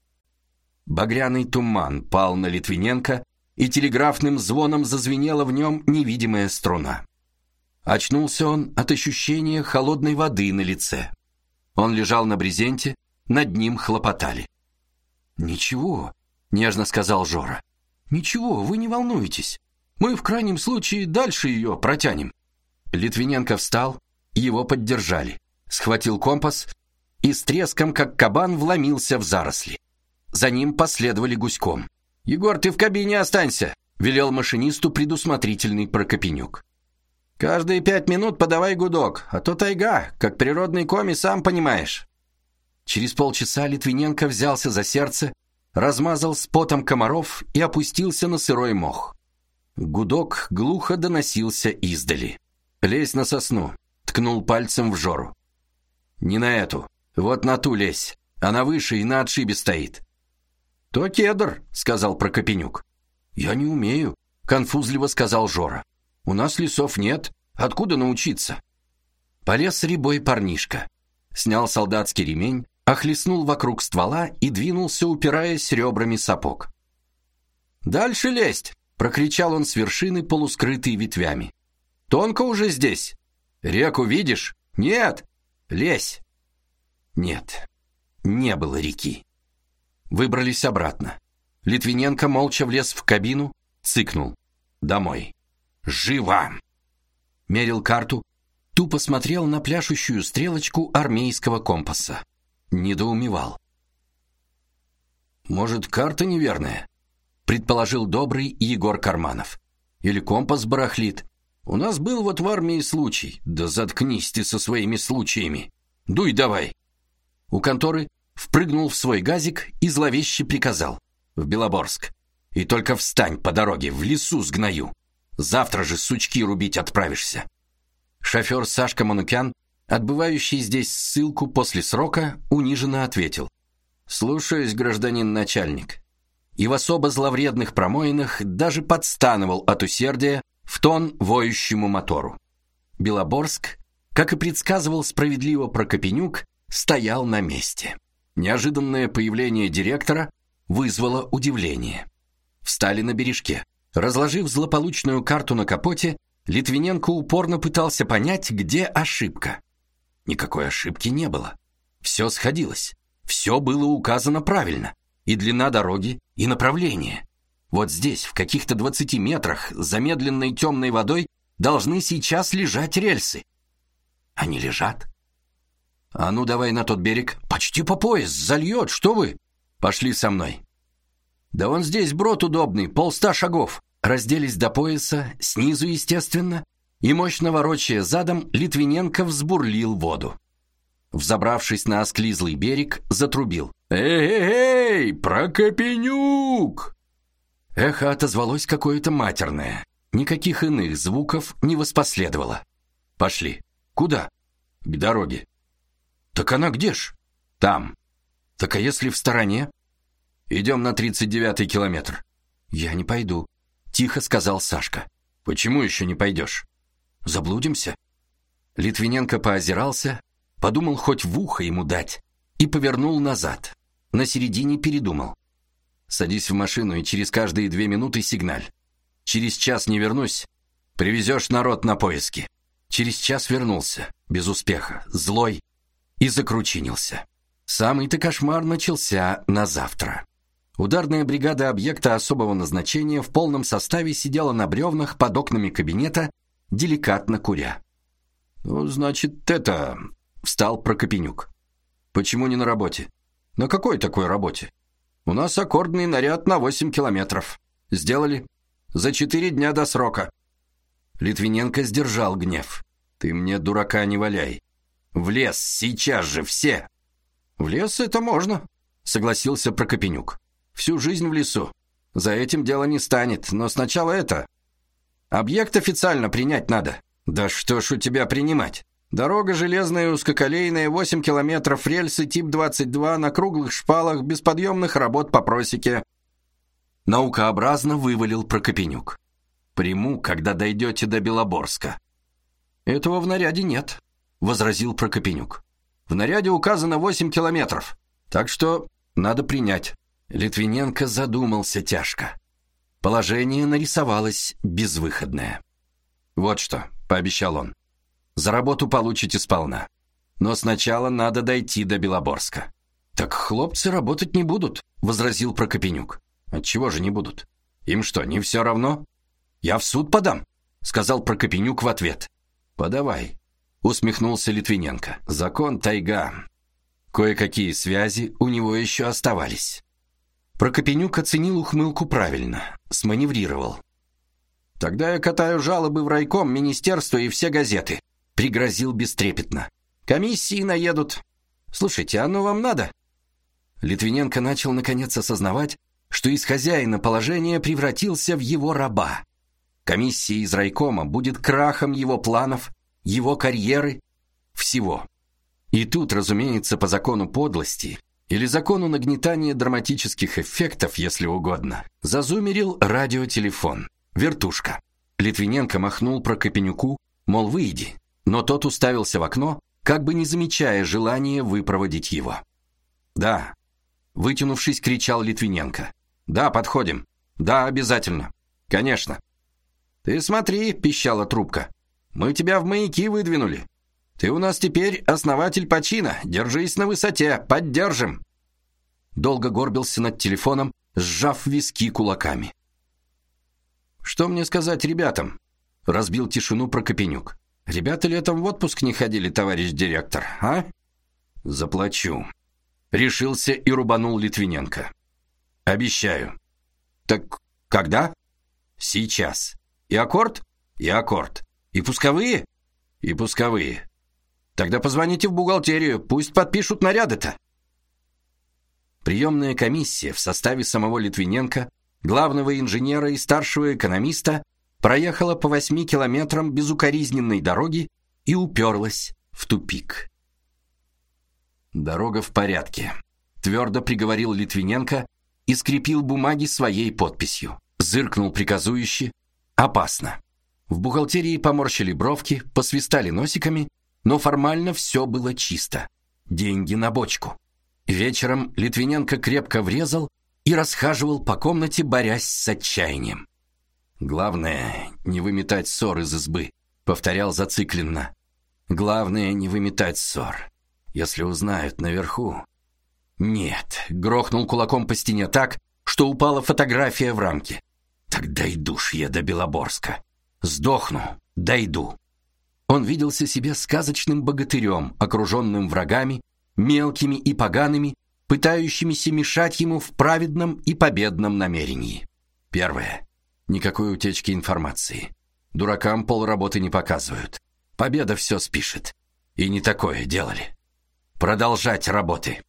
Багряный туман пал на Литвиненко, и телеграфным звоном зазвенела в нем невидимая струна. Очнулся он от ощущения холодной воды на лице. Он лежал на брезенте, над ним хлопотали. «Ничего», — нежно сказал Жора. «Ничего, вы не волнуйтесь. Мы в крайнем случае дальше ее протянем». Литвиненко встал, его поддержали. Схватил компас и с треском, как кабан, вломился в заросли. За ним последовали гуськом. «Егор, ты в кабине останься», — велел машинисту предусмотрительный Прокопенюк. «Каждые 5 минут подавай гудок, а то тайга, как природный коми, сам понимаешь». Через полчаса Литвиненко взялся за сердце, размазал с потом комаров и опустился на сырой мох. Гудок глухо доносился издали. «Лезь на сосну», — ткнул пальцем в Жору. «Не на эту, вот на ту лезь, она выше и на отшибе стоит». «То кедр», — сказал Прокопенюк. «Я не умею», — конфузливо сказал Жора. «У нас лесов нет, откуда научиться?» Полез рябой парнишка. Снял солдатский ремень, охлестнул вокруг ствола и двинулся, упираясь ребрами сапог. «Дальше лезть!» — прокричал он с вершины, полускрытой ветвями. «Тонко уже здесь. Реку видишь? Нет! Лезь!» Нет, не было реки. Выбрались обратно. Литвиненко молча влез в кабину, цыкнул. «Домой! Живо!» Мерил карту, тупо смотрел на пляшущую стрелочку армейского компаса. Недоумевал. «Может, карта неверная?» — предположил добрый Егор Карманов. «Или компас барахлит? У нас был вот в армии случай. Да заткнись ты со своими случаями. Дуй давай. У конторы впрыгнул в свой газик и зловеще приказал: в Белоборск. И только встань по дороге, в лесу сгною. Завтра же сучки рубить отправишься. Шофер Сашка Манукян, отбывающий здесь ссылку после срока, униженно ответил: слушаюсь, гражданин начальник. И в особо зловредных промоинах даже подстанывал от усердия в тон воющему мотору. Белоборск, как и предсказывал справедливо Прокопенюк, стоял на месте. Неожиданное появление директора вызвало удивление. Встали на бережке. Разложив злополучную карту на капоте, Литвиненко упорно пытался понять, где ошибка. Никакой ошибки не было. Все сходилось. Все было указано правильно. И длина дороги, и направление. Вот здесь, в каких-то 20 метрах, замедленной темной водой, должны сейчас лежать рельсы. Они лежат. А ну давай на тот берег. Почти по пояс, зальет, что вы? Пошли со мной. Да вон здесь брод удобный, 100 шагов. Разделись до пояса, снизу, естественно, и, мощно ворочая задом, Литвиненко взбурлил воду. Взобравшись на осклизлый берег, затрубил: «Эй-эй-эй, Прокопенюк!» Эхо отозвалось какое-то матерное. Никаких иных звуков не воспоследовало. Пошли. Куда? К дороге. Так она где ж? Там. Так а если в стороне? Идем на 39-й километр. Я не пойду, тихо сказал Сашка. Почему еще не пойдешь? Заблудимся? Литвиненко поозирался, подумал хоть в ухо ему дать, и повернул назад. На середине передумал. Садись в машину и через каждые 2 минуты сигналь. Через час не вернусь, привезешь народ на поиски. Через час вернулся, без успеха, злой, и закручинился. Самый-то кошмар начался на завтра. Ударная бригада объекта особого назначения в полном составе сидела на бревнах под окнами кабинета, деликатно куря. «Ну, значит, это...» — встал Прокопенюк. «Почему не на работе?» «На какой такой работе?» «У нас аккордный наряд на 8 километров. Сделали. За 4 дня до срока». Литвиненко сдержал гнев. «Ты мне дурака не валяй. В лес сейчас же все!» «В лес это можно», — согласился Прокопенюк. «Всю жизнь в лесу. За этим дело не станет, но сначала это... Объект официально принять надо». «Да что ж у тебя принимать? Дорога железная, узкоколейная, 8 километров, рельсы тип 22, на круглых шпалах, без подъемных работ по просеке». Наукообразно вывалил Прокопенюк. «Приму, когда дойдете до Белоборска». «Этого в наряде нет», — возразил Прокопенюк. «В наряде указано 8 километров, так что надо принять». Литвиненко задумался тяжко. Положение нарисовалось безвыходное. «Вот что», — пообещал он, — «за работу получите сполна. Но сначала надо дойти до Белоборска». «Так хлопцы работать не будут», — возразил Прокопенюк. «Отчего же не будут? Им что, не все равно?» «Я в суд подам», — сказал Прокопенюк в ответ. «Подавай», — усмехнулся Литвиненко. «Закон тайга». Кое-какие связи у него еще оставались. Прокопенюк оценил ухмылку правильно, сманеврировал. «Тогда я катаю жалобы в райком, министерство и все газеты», — пригрозил бестрепетно. «Комиссии наедут. Слушайте, оно вам надо?» Литвиненко начал наконец осознавать, что из хозяина положения превратился в его раба. Комиссия из райкома будет крахом его планов, его карьеры, всего. И тут, разумеется, по закону подлости или закону нагнетания драматических эффектов, если угодно, зазумерил радиотелефон. Вертушка. Литвиненко махнул Прокопенюку, мол, выйди, но тот уставился в окно, как бы не замечая желания выпроводить его. «Да», — вытянувшись, кричал Литвиненко. «Да, подходим. Да, обязательно. Конечно». «Ты смотри», — пищала трубка, — «мы тебя в маяки выдвинули. Ты у нас теперь основатель почина. Держись на высоте, поддержим». Долго горбился над телефоном, сжав виски кулаками. «Что мне сказать ребятам?» — разбил тишину Прокопенюк. «Ребята летом в отпуск не ходили, товарищ директор, а?» «Заплачу», — решился и рубанул Литвиненко. «Обещаю». «Так когда?» «Сейчас. И аккорд?» «И аккорд. И пусковые? И пусковые. Тогда позвоните в бухгалтерию, пусть подпишут наряды-то. Приемная комиссия в составе самого Литвиненко, главного инженера и старшего экономиста проехала по 8 километрам безукоризненной дороги и уперлась в тупик. «Дорога в порядке», — твердо приговорил Литвиненко и скрепил бумаги своей подписью. Зыркнул приказующе. «Опасно». В бухгалтерии поморщили бровки, посвистали носиками, но формально все было чисто. Деньги на бочку. Вечером Литвиненко крепко врезал и расхаживал по комнате, борясь с отчаянием. «Главное, не выметать ссор из избы», — повторял зацикленно. «Главное, не выметать ссор. Если узнают наверху...» «Нет», — грохнул кулаком по стене так, что упала фотография в рамке. «Так дойду ж я до Белоборска. Сдохну, дойду». Он виделся себе сказочным богатырем, окруженным врагами, мелкими и погаными, пытающимися мешать ему в праведном и победном намерении. Первое. Никакой утечки информации. Дуракам полработы не показывают. Победа все спишет. И не такое делали. Продолжать работы.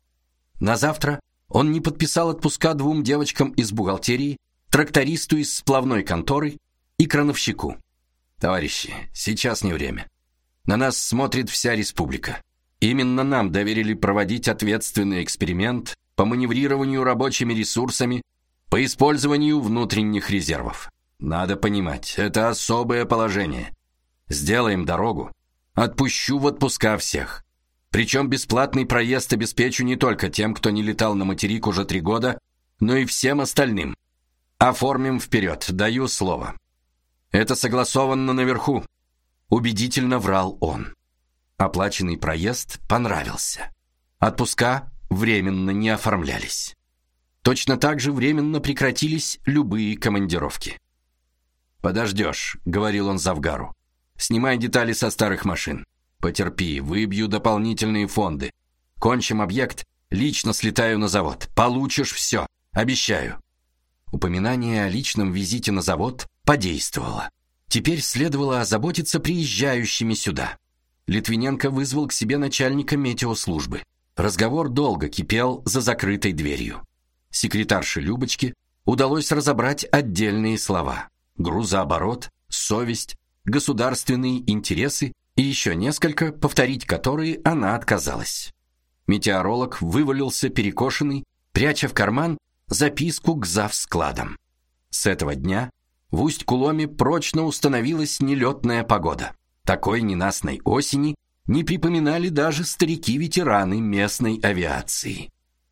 На завтра он не подписал отпуска 2 девочкам из бухгалтерии, трактористу из сплавной конторы и крановщику. «Товарищи, сейчас не время. На нас смотрит вся республика. Именно нам доверили проводить ответственный эксперимент по маневрированию рабочими ресурсами, по использованию внутренних резервов. Надо понимать, это особое положение. Сделаем дорогу, отпущу в отпуска всех. Причем бесплатный проезд обеспечу не только тем, кто не летал на материк уже 3 года, но и всем остальным. Оформим вперед, даю слово». «Это согласовано наверху», — убедительно врал он. Оплаченный проезд понравился. Отпуска временно не оформлялись. Точно так же временно прекратились любые командировки. «Подождешь», — говорил он завгару. «Снимай детали со старых машин. Потерпи, выбью дополнительные фонды. Кончим объект, лично слетаю на завод. Получишь все, обещаю». Упоминание о личном визите на завод подействовало. Теперь следовало озаботиться приезжающими сюда. Литвиненко вызвал к себе начальника метеослужбы. Разговор долго кипел за закрытой дверью. Секретарше Любочке удалось разобрать отдельные слова: грузооборот, совесть, государственные интересы и еще несколько, повторить которые она отказалась. Метеоролог вывалился перекошенный, пряча в карман записку к завскладам. С этого дня в Усть-Куломе прочно установилась нелетная погода. Такой ненастной осени не припоминали даже старики-ветераны местной авиации.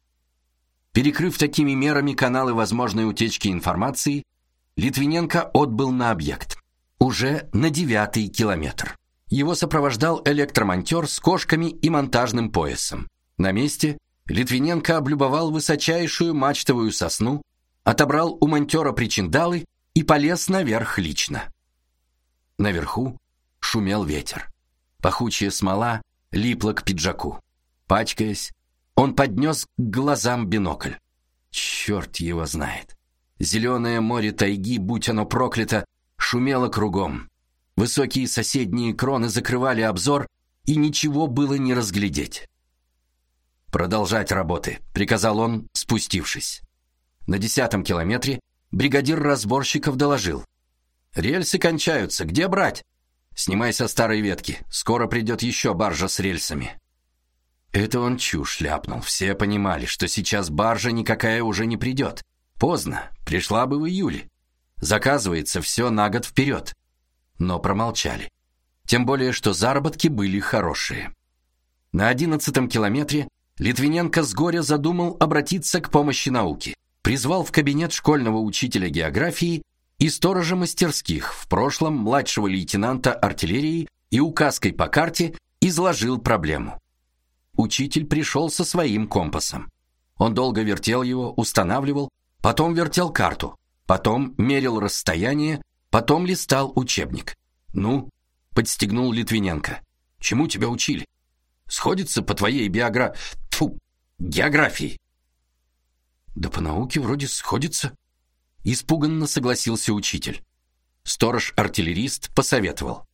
Перекрыв такими мерами каналы возможной утечки информации, Литвиненко отбыл на объект. Уже на 9-й километр. Его сопровождал электромонтер с кошками и монтажным поясом. На месте Литвиненко облюбовал высочайшую мачтовую сосну, отобрал у монтера причиндалы и полез наверх лично. Наверху шумел ветер. Пахучая смола липла к пиджаку. Пачкаясь, он поднес к глазам бинокль. Черт его знает. Зеленое море тайги, будь оно проклято, шумело кругом. Высокие соседние кроны закрывали обзор, и ничего было не разглядеть. «Продолжать работы», — приказал он, спустившись. На 10-м километре бригадир разборщиков доложил: «Рельсы кончаются, где брать?» «Снимай со старой ветки, скоро придет еще баржа с рельсами». Это он чушь ляпнул. Все понимали, что сейчас баржа никакая уже не придет. Поздно, пришла бы в июле. Заказывается все на год вперед. Но промолчали. Тем более, что заработки были хорошие. На 11-м километре Литвиненко с горя задумал обратиться к помощи науки. Призвал в кабинет школьного учителя географии и сторожа мастерских, в прошлом младшего лейтенанта артиллерии, и указкой по карте изложил проблему. Учитель пришел со своим компасом. Он долго вертел его, устанавливал, потом вертел карту, потом мерил расстояние, потом листал учебник. «Ну?» — подстегнул Литвиненко. «Чему тебя учили? Сходится по твоей географии». «Да по науке вроде сходится», — испуганно согласился учитель. Сторож-артиллерист посоветовал: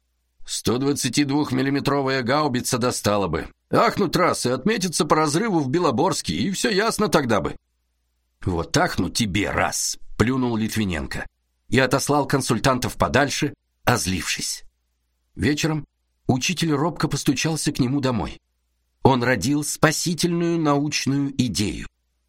122-миллиметровая гаубица достала бы. Ахнут раз и отметится по разрыву в Белоборске, и все ясно тогда бы. Вот ахнут тебе раз, плюнул Литвиненко и отослал консультантов подальше, озлившись. Вечером учитель робко постучался к нему домой. Он родил спасительную научную идею.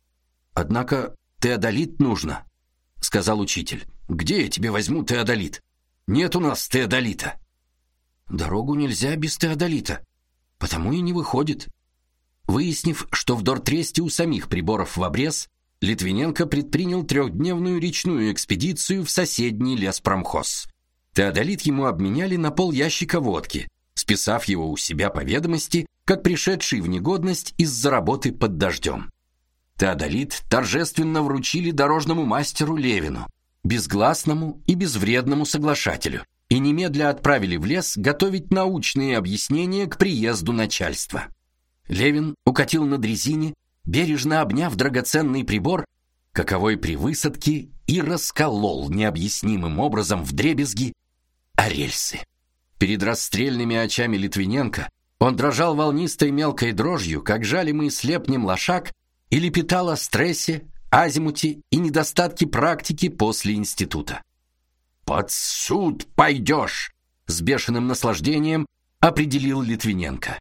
Однако теодолит нужно, сказал учитель. Где я тебе возьму теодолит? Нет у нас теодолита. Дорогу нельзя без теодолита, потому и не выходит. Выяснив, что в Дортресте у самих приборов в обрез, Литвиненко предпринял 3-дневную речную экспедицию в соседний леспромхоз. Теодолит ему обменяли на пол-ящика водки, списав его у себя по ведомости, как пришедший в негодность из-за работы под дождем. Теодолит торжественно вручили дорожному мастеру Левину, безгласному и безвредному соглашателю, и немедля отправили в лес готовить научные объяснения к приезду начальства. Левин укатил на дрезине, бережно обняв драгоценный прибор, каковой при высадке и расколол необъяснимым образом вдребезги о рельсы. Перед расстрельными очами Литвиненко он дрожал волнистой мелкой дрожью, как жалимый слепнем лошак, и лепетал о стрессе, азимуте и недостатке практики после института. «Под суд пойдешь!» — с бешеным наслаждением определил Литвиненко.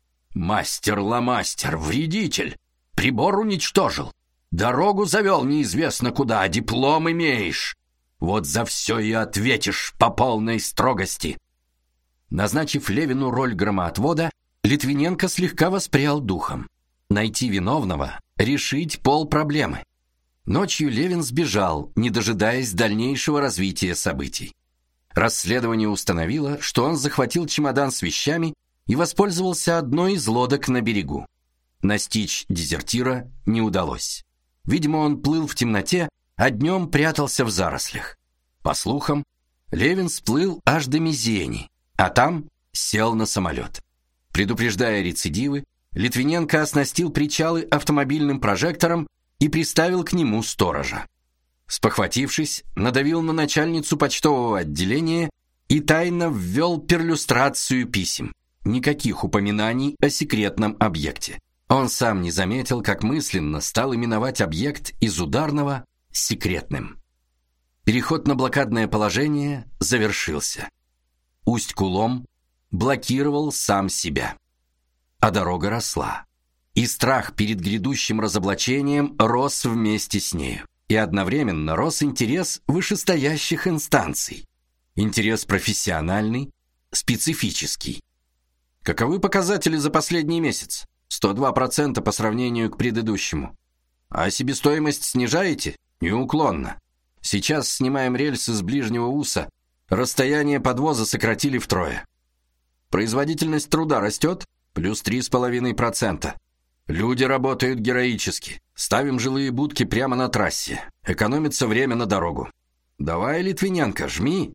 «Мастер-ломастер, вредитель! Прибор уничтожил! Дорогу завел неизвестно куда, а диплом имеешь! Вот за все и ответишь по полной строгости!» Назначив Левину роль громоотвода, Литвиненко слегка воспрял духом. Найти виновного, решить полпроблемы. Ночью Левин сбежал, не дожидаясь дальнейшего развития событий. Расследование установило, что он захватил чемодан с вещами и воспользовался одной из лодок на берегу. Настичь дезертира не удалось. Видимо, он плыл в темноте, а днем прятался в зарослях. По слухам, Левин сплыл аж до Мизени, а там сел на самолет. Предупреждая рецидивы, Литвиненко оснастил причалы автомобильным прожектором и приставил к нему сторожа. Спохватившись, надавил на начальницу почтового отделения и тайно ввел перлюстрацию писем. Никаких упоминаний о секретном объекте. Он сам не заметил, как мысленно стал именовать объект из ударного секретным. Переход на блокадное положение завершился. Усть-Кулом блокировал сам себя. А дорога росла. И страх перед грядущим разоблачением рос вместе с нею. И одновременно рос интерес вышестоящих инстанций. Интерес профессиональный, специфический. Каковы показатели за последний месяц? 102% по сравнению к предыдущему. А себестоимость снижаете? Неуклонно. Сейчас снимаем рельсы с ближнего уса. Расстояние подвоза сократили втрое. Производительность труда растет? Плюс 3,5%. Люди работают героически. Ставим жилые будки прямо на трассе. Экономится время на дорогу. Давай, Литвиненко, жми.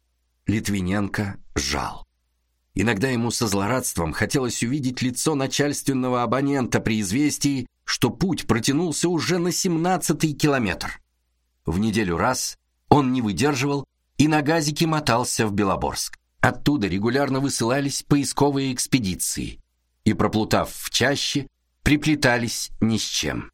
Литвиненко жал. Иногда ему со злорадством хотелось увидеть лицо начальственного абонента при известии, что путь протянулся уже на 17-й километр. В неделю раз он не выдерживал и на газике мотался в Белоборск. Оттуда регулярно высылались поисковые экспедиции и, проплутав в чаще, приплетались ни с чем.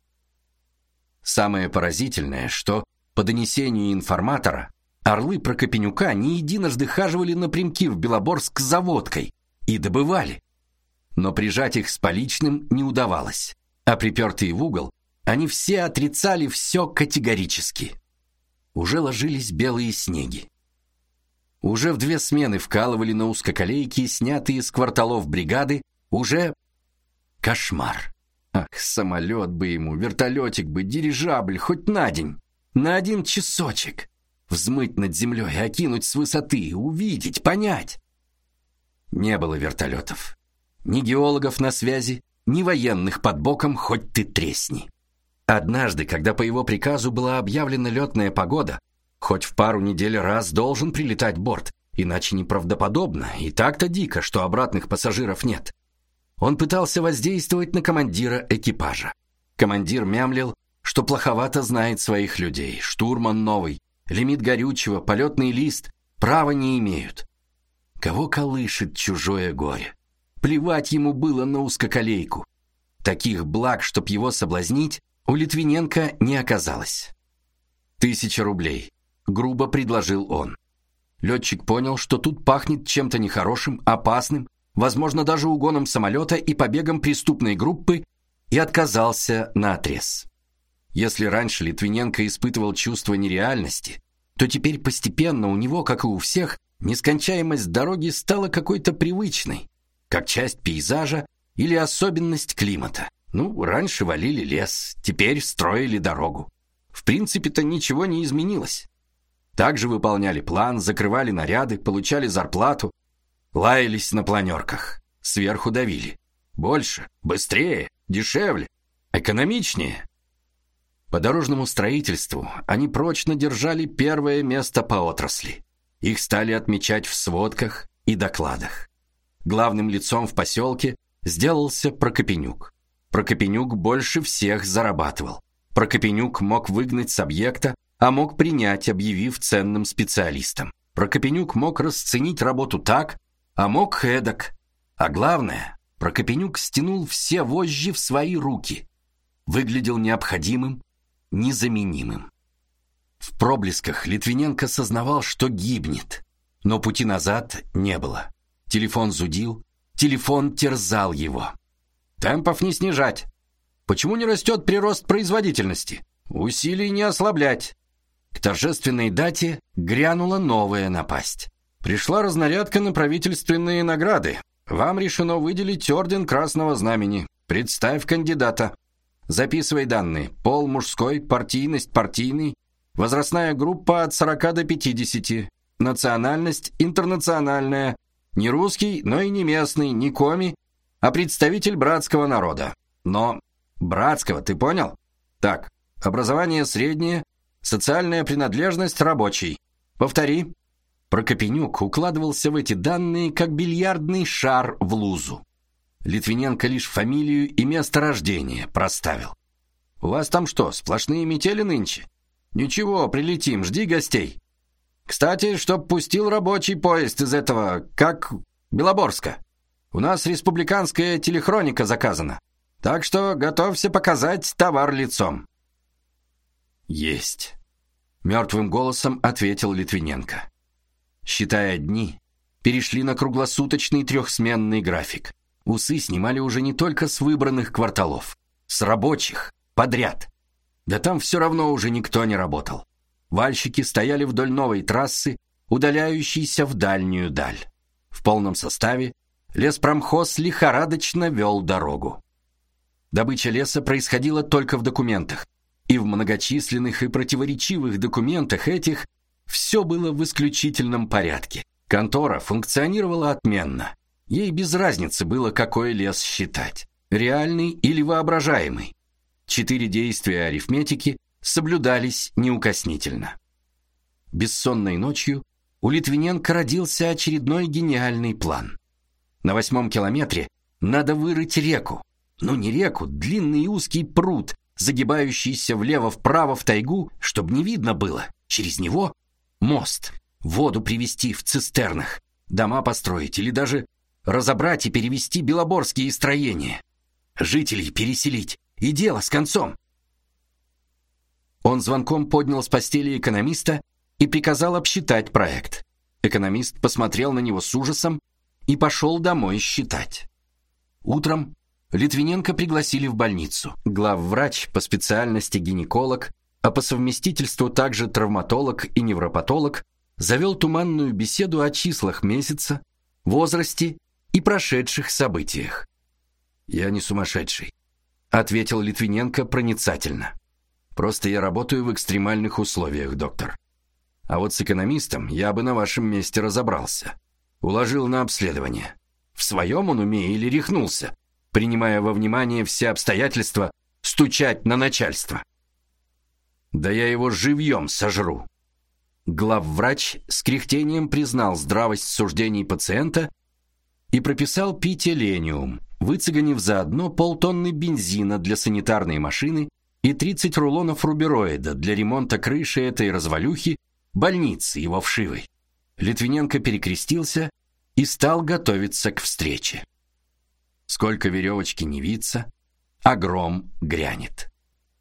Самое поразительное, что, по донесению информатора, орлы Прокопенюка не единожды хаживали напрямки в Белоборск за водкой и добывали. Но прижать их с поличным не удавалось, а припертые в угол, они все отрицали все категорически. Уже ложились белые снеги. Уже в 2 смены вкалывали на узкоколейки, снятые с кварталов бригады, уже кошмар. Ах, самолет бы ему, вертолетик бы, дирижабль, хоть на день, на 1 часочек. Взмыть над землей, окинуть с высоты, увидеть, понять. Не было вертолетов. Ни геологов на связи, ни военных под боком, хоть ты тресни. Однажды, когда по его приказу была объявлена летная погода, хоть в пару недель раз должен прилетать борт, иначе неправдоподобно, и так-то дико, что обратных пассажиров нет. Он пытался воздействовать на командира экипажа. Командир мямлил, что плоховато знает своих людей, штурман новый, лимит горючего, полетный лист права не имеют. Кого колышет чужое горе? Плевать ему было на узкоколейку. Таких благ, чтоб его соблазнить, у Литвиненко не оказалось. 1000 рублей, грубо предложил он. Летчик понял, что тут пахнет чем-то нехорошим, опасным, возможно, даже угоном самолета и побегом преступной группы, и отказался наотрез. Если раньше Литвиненко испытывал чувство нереальности, то теперь постепенно у него, как и у всех, нескончаемость дороги стала какой-то привычной, как часть пейзажа или особенность климата. Раньше валили лес, теперь строили дорогу. В принципе-то ничего не изменилось. Также выполняли план, закрывали наряды, получали зарплату, лаялись на планерках, сверху давили. Больше, быстрее, дешевле, экономичнее. По дорожному строительству они прочно держали первое место по отрасли. Их стали отмечать в сводках и докладах. Главным лицом в поселке сделался Прокопенюк. Прокопенюк больше всех зарабатывал. Прокопенюк мог выгнать с объекта, а мог принять, объявив ценным специалистом. Прокопенюк мог расценить работу так, а мог эдак. А главное, Прокопенюк стянул все вожжи в свои руки. Выглядел необходимым, незаменимым. В проблесках Литвиненко сознавал, что гибнет, но пути назад не было. Телефон зудил, телефон терзал его. Темпов не снижать. Почему не растет прирост производительности? Усилий не ослаблять. К торжественной дате грянула новая напасть. Пришла разнарядка на правительственные награды. Вам решено выделить орден Красного Знамени. Представь кандидата. Записывай данные. Пол мужской, партийность партийный, возрастная группа от 40 до 50, национальность интернациональная, не русский, но и не местный, не коми, а представитель братского народа. Но братского, ты понял? Так, образование среднее, социальная принадлежность рабочий. Повтори. Прокопенюк укладывался в эти данные, как бильярдный шар в лузу. Литвиненко лишь фамилию и место рождения проставил. У вас там что, сплошные метели нынче? Ничего, прилетим, жди гостей. Кстати, чтоб пустил рабочий поезд из этого, как Белоборска. У нас республиканская телехроника заказана. Так что готовься показать товар лицом. Есть. Мертвым голосом ответил Литвиненко. Считая дни, перешли на круглосуточный трехсменный график. Усы снимали уже не только с выбранных кварталов, с рабочих, подряд. Да там все равно уже никто не работал. Вальщики стояли вдоль новой трассы, удаляющейся в дальнюю даль. В полном составе леспромхоз лихорадочно вел дорогу. Добыча леса происходила только в документах, и в многочисленных и противоречивых документах этих все было в исключительном порядке. Контора функционировала отменно. Ей без разницы было, какой лес считать, реальный или воображаемый. 4 действия арифметики соблюдались неукоснительно. Бессонной ночью у Литвиненко родился очередной гениальный план. На 8-м километре надо вырыть реку. Ну не реку, длинный и узкий пруд, загибающийся влево-вправо в тайгу, чтобы не видно было. Через него мост, воду привезти в цистернах, дома построить или даже разобрать и перевести белоборские строения. Жителей переселить, и дело с концом. Он звонком поднял с постели экономиста и приказал обсчитать проект. Экономист посмотрел на него с ужасом и пошел домой считать. Утром Литвиненко пригласили в больницу. Главврач, по специальности гинеколог, а по совместительству также травматолог и невропатолог, завел туманную беседу о числах месяца, возрасте и прошедших событиях. «Я не сумасшедший», — ответил Литвиненко проницательно. «Просто я работаю в экстремальных условиях, доктор. А вот с экономистом я бы на вашем месте разобрался. Уложил на обследование. В своем он уме или рехнулся, принимая во внимание все обстоятельства, стучать на начальство? Да я его живьем сожру». Главврач с кряхтением признал здравость суждений пациента и прописал пить элениум, выцеганив заодно полтонны бензина для санитарной машины и 30 рулонов рубероида для ремонта крыши этой развалюхи, больницы его вшивой. Литвиненко перекрестился и стал готовиться к встрече. Сколько веревочки не виться, а гром грянет.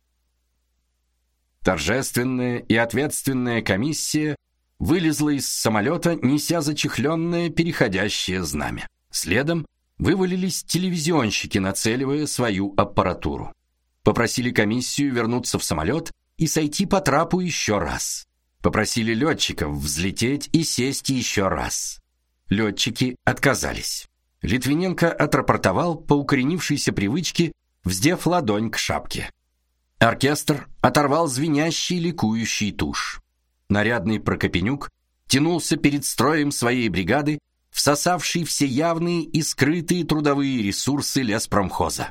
Торжественная и ответственная комиссия вылезла из самолета, неся зачехленное переходящее знамя. Следом вывалились телевизионщики, нацеливая свою аппаратуру. Попросили комиссию вернуться в самолет и сойти по трапу еще раз. Попросили летчиков взлететь и сесть еще раз. Летчики отказались. Литвиненко отрапортовал по укоренившейся привычке, вздев ладонь к шапке. Оркестр оторвал звенящий, ликующий туш. Нарядный Прокопенюк тянулся перед строем своей бригады, всосавший все явные и скрытые трудовые ресурсы леспромхоза.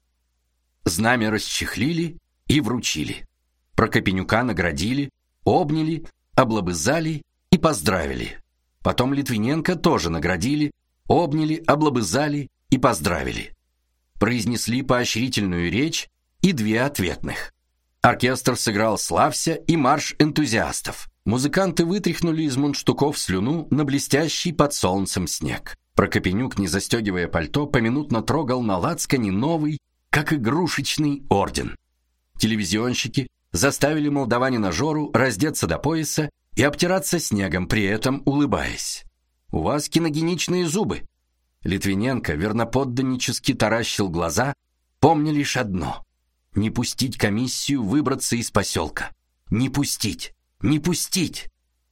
Знамя расчехлили и вручили. Прокопенюка наградили, обняли, облобызали и поздравили. Потом Литвиненко тоже наградили, обняли, облобызали и поздравили. Произнесли поощрительную речь и две ответных. Оркестр сыграл «Славься» и «Марш энтузиастов». Музыканты вытряхнули из мундштуков слюну на блестящий под солнцем снег. Прокопенюк, не застегивая пальто, поминутно трогал на лацкане новый, как игрушечный, орден. Телевизионщики заставили молдаванина Жору раздеться до пояса и обтираться снегом, при этом улыбаясь. «У вас киногеничные зубы». Литвиненко верноподданнически таращил глаза, помня лишь одно: не пустить комиссию выбраться из поселка. Не пустить, не пустить.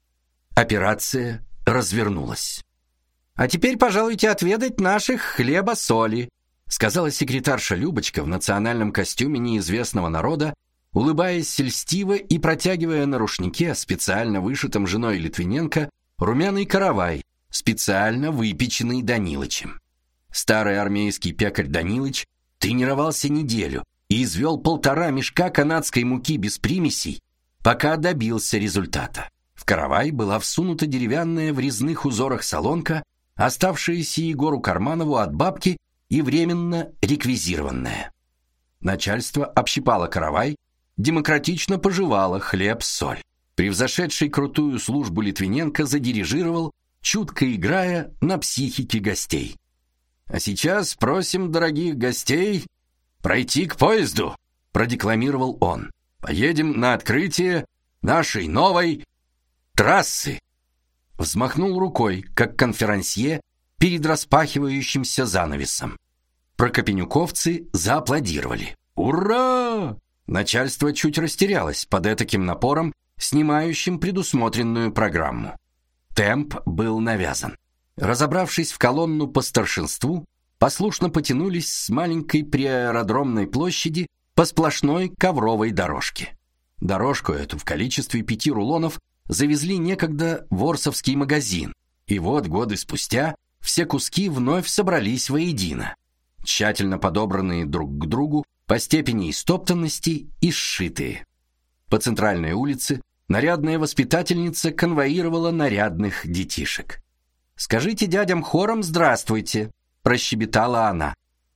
Операция развернулась. «А теперь пожалуйте отведать наших хлеба-соли», сказала секретарша Любочка в национальном костюме неизвестного народа, улыбаясь льстиво и протягивая на рушнике, специально вышитом женой Литвиненко, румяный каравай, специально выпеченный Данилычем. Старый армейский пекарь Данилыч тренировался неделю и извел 1,5 мешка канадской муки без примесей, пока добился результата. В каравай была всунута деревянная в резных узорах солонка, оставшаяся Егору Карманову от бабки и временно реквизированная. Начальство общипало каравай, демократично пожевало хлеб-соль. Превзошедший крутую службу Литвиненко задирижировал, чутко играя на психике гостей. «А сейчас просим дорогих гостей пройти к поезду», продекламировал он. «Поедем на открытие нашей новой трассы». Взмахнул рукой, как конферансье перед распахивающимся занавесом. Прокопенюковцы зааплодировали. «Ура!» Начальство чуть растерялось под этаким напором, снимающим предусмотренную программу. Темп был навязан. Разобравшись в колонну по старшинству, послушно потянулись с маленькой приаэродромной площади по сплошной ковровой дорожке. Дорожку эту в количестве 5 рулонов завезли некогда в Орсовский магазин, и вот годы спустя все куски вновь собрались воедино, тщательно подобранные друг к другу по степени истоптанности и сшитые. По центральной улице нарядная воспитательница конвоировала нарядных детишек. «Скажите дядям хором «здравствуйте», — прощебетала она.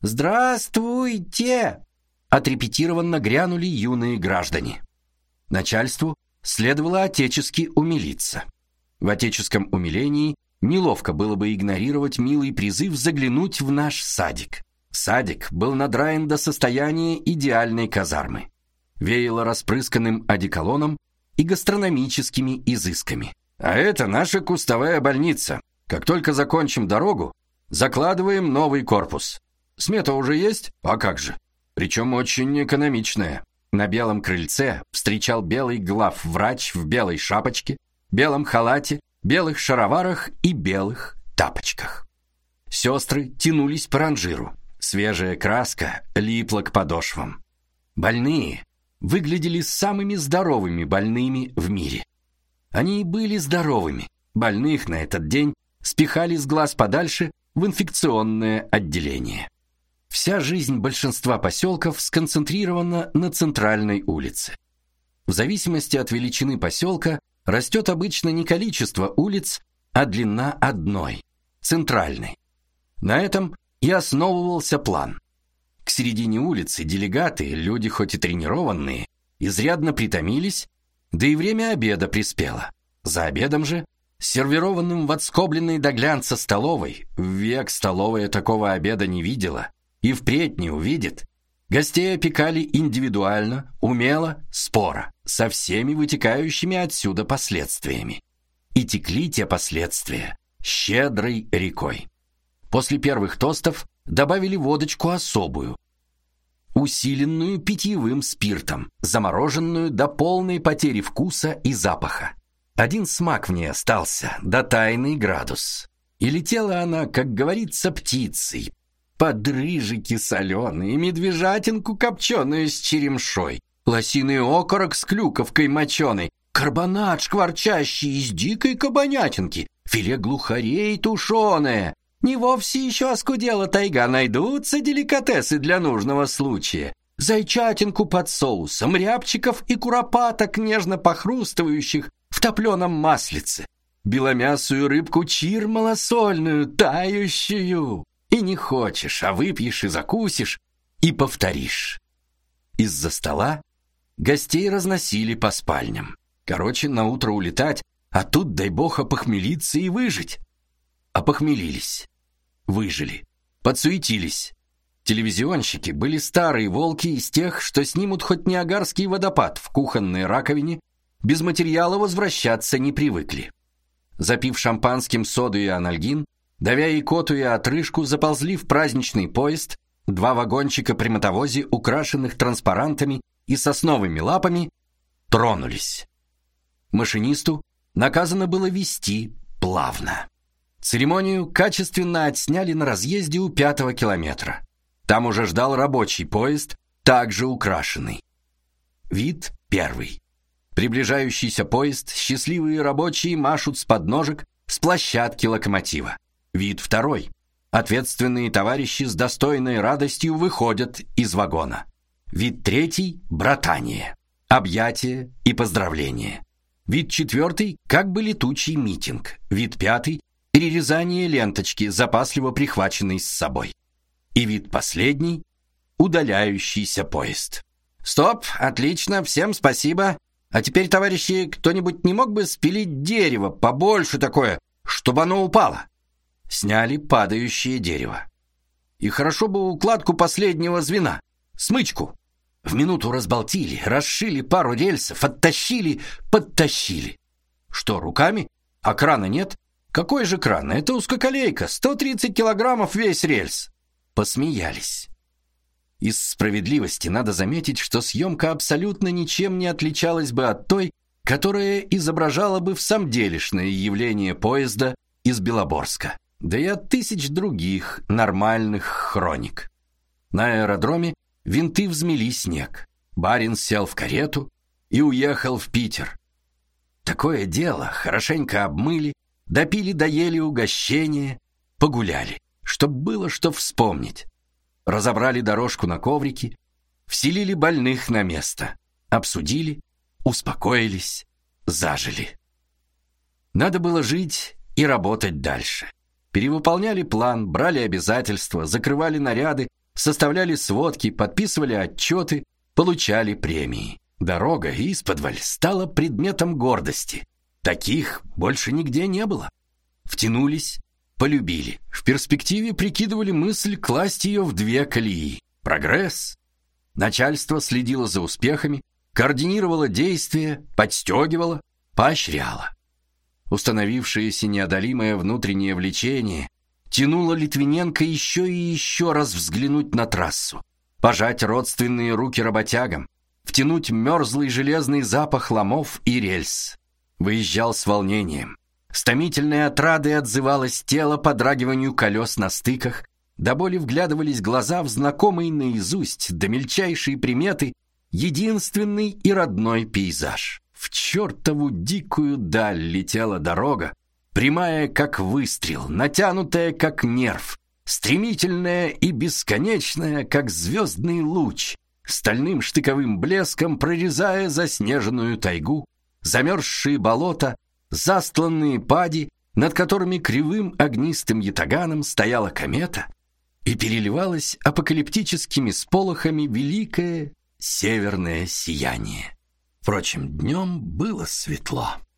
«Здравствуйте!» — отрепетированно грянули юные граждане. Начальству следовало отечески умилиться. В отеческом умилении неловко было бы игнорировать милый призыв заглянуть в наш садик. Садик был надраен до состояния идеальной казармы. Веяло распрысканным одеколоном и гастрономическими изысками. «А это наша кустовая больница. Как только закончим дорогу, закладываем новый корпус. Смета уже есть? А как же? Причем очень экономичная». На белом крыльце встречал белый главврач в белой шапочке, белом халате, белых шароварах и белых тапочках. Сестры тянулись по ранжиру. Свежая краска липла к подошвам. Больные выглядели самыми здоровыми больными в мире. Они и были здоровыми. Больных на этот день спихали с глаз подальше в инфекционное отделение. Вся жизнь большинства поселков сконцентрирована на центральной улице. В зависимости от величины поселка растет обычно не количество улиц, а длина одной, центральной. На этом и основывался план. К середине улицы делегаты, люди хоть и тренированные, изрядно притомились, да и время обеда приспело. За обедом же, сервированным в отскобленной до глянца столовой, век столовая такого обеда не видела и впредь не увидит, гостей опекали индивидуально, умело, споро, со всеми вытекающими отсюда последствиями. И текли те последствия щедрой рекой. После первых тостов добавили водочку особую, усиленную питьевым спиртом, замороженную до полной потери вкуса и запаха. Один смак в ней остался, да тайный градус. И летела она, как говорится, птицей, под рыжики соленые, медвежатинку копченую с черемшой, лосиный окорок с клюковкой моченой, карбонат шкварчащий из дикой кабанятинки, филе глухарей тушеное. Не вовсе еще оскудела тайга, найдутся деликатесы для нужного случая. Зайчатинку под соусом, рябчиков и куропаток, нежно похрустывающих в топленом маслице, беломясую рыбку чир малосольную, тающую. И не хочешь, а выпьешь и закусишь, и повторишь. Из-за стола гостей разносили по спальням. Короче, наутро улетать, а тут, дай бог, опохмелиться и выжить. Опохмелились, выжили, подсуетились. Телевизионщики были старые волки из тех, что снимут хоть Ниагарский водопад в кухонной раковине, без материала возвращаться не привыкли. Запив шампанским соду и анальгин, давя икоту и отрыжку, заползли в праздничный поезд, 2 вагончика при мотовозе, украшенных транспарантами и сосновыми лапами, тронулись. Машинисту наказано было вести плавно. Церемонию качественно отсняли на разъезде у 5-го километра. Там уже ждал рабочий поезд, также украшенный. Вид первый. Приближающийся поезд, счастливые рабочие машут с подножек с площадки локомотива. Вид второй. Ответственные товарищи с достойной радостью выходят из вагона. Вид третий – братание, объятия и поздравления. Вид четвертый – как бы летучий митинг. Вид пятый – перерезание ленточки, запасливо прихваченной с собой. И вид последний – удаляющийся поезд. «Стоп, отлично, всем спасибо. А теперь, товарищи, кто-нибудь не мог бы спилить дерево побольше такое, чтобы оно упало?» Сняли падающее дерево. И хорошо бы укладку последнего звена, смычку. В минуту разболтили, расшили пару рельсов, оттащили, подтащили. Что, руками? А крана нет? Какой же кран? Это узкоколейка, 130 килограммов весь рельс. Посмеялись. Из справедливости надо заметить, что съемка абсолютно ничем не отличалась бы от той, которая изображала бы всамделишное явление поезда из Белоборска, да и от тысяч других нормальных хроник. На аэродроме винты взмели снег. Барин сел в карету и уехал в Питер. Такое дело, хорошенько обмыли, допили-доели угощение, погуляли, чтоб было что вспомнить. Разобрали дорожку на коврике, вселили больных на место, обсудили, успокоились, зажили. Надо было жить и работать дальше. Перевыполняли план, брали обязательства, закрывали наряды, составляли сводки, подписывали отчеты, получали премии. Дорога исподволь стала предметом гордости. Таких больше нигде не было. Втянулись, полюбили. В перспективе прикидывали мысль класть ее в 2 колеи. Прогресс. Начальство следило за успехами, координировало действия, подстегивало, поощряло. Установившееся неодолимое внутреннее влечение тянуло Литвиненко еще и еще раз взглянуть на трассу, пожать родственные руки работягам, втянуть мерзлый железный запах ломов и рельс. Выезжал с волнением. С томительной отрадой отзывалось тело подрагиванию колес на стыках, до боли вглядывались глаза в знакомый наизусть до мельчайшей приметы единственный и родной пейзаж. В чертову дикую даль летела дорога, прямая как выстрел, натянутая как нерв, стремительная и бесконечная, как звездный луч, стальным штыковым блеском прорезая заснеженную тайгу, замерзшие болота, застланные пади, над которыми кривым огнистым ятаганом стояла комета, и переливалось апокалиптическими сполохами великое северное сияние. Впрочем, днем было светло.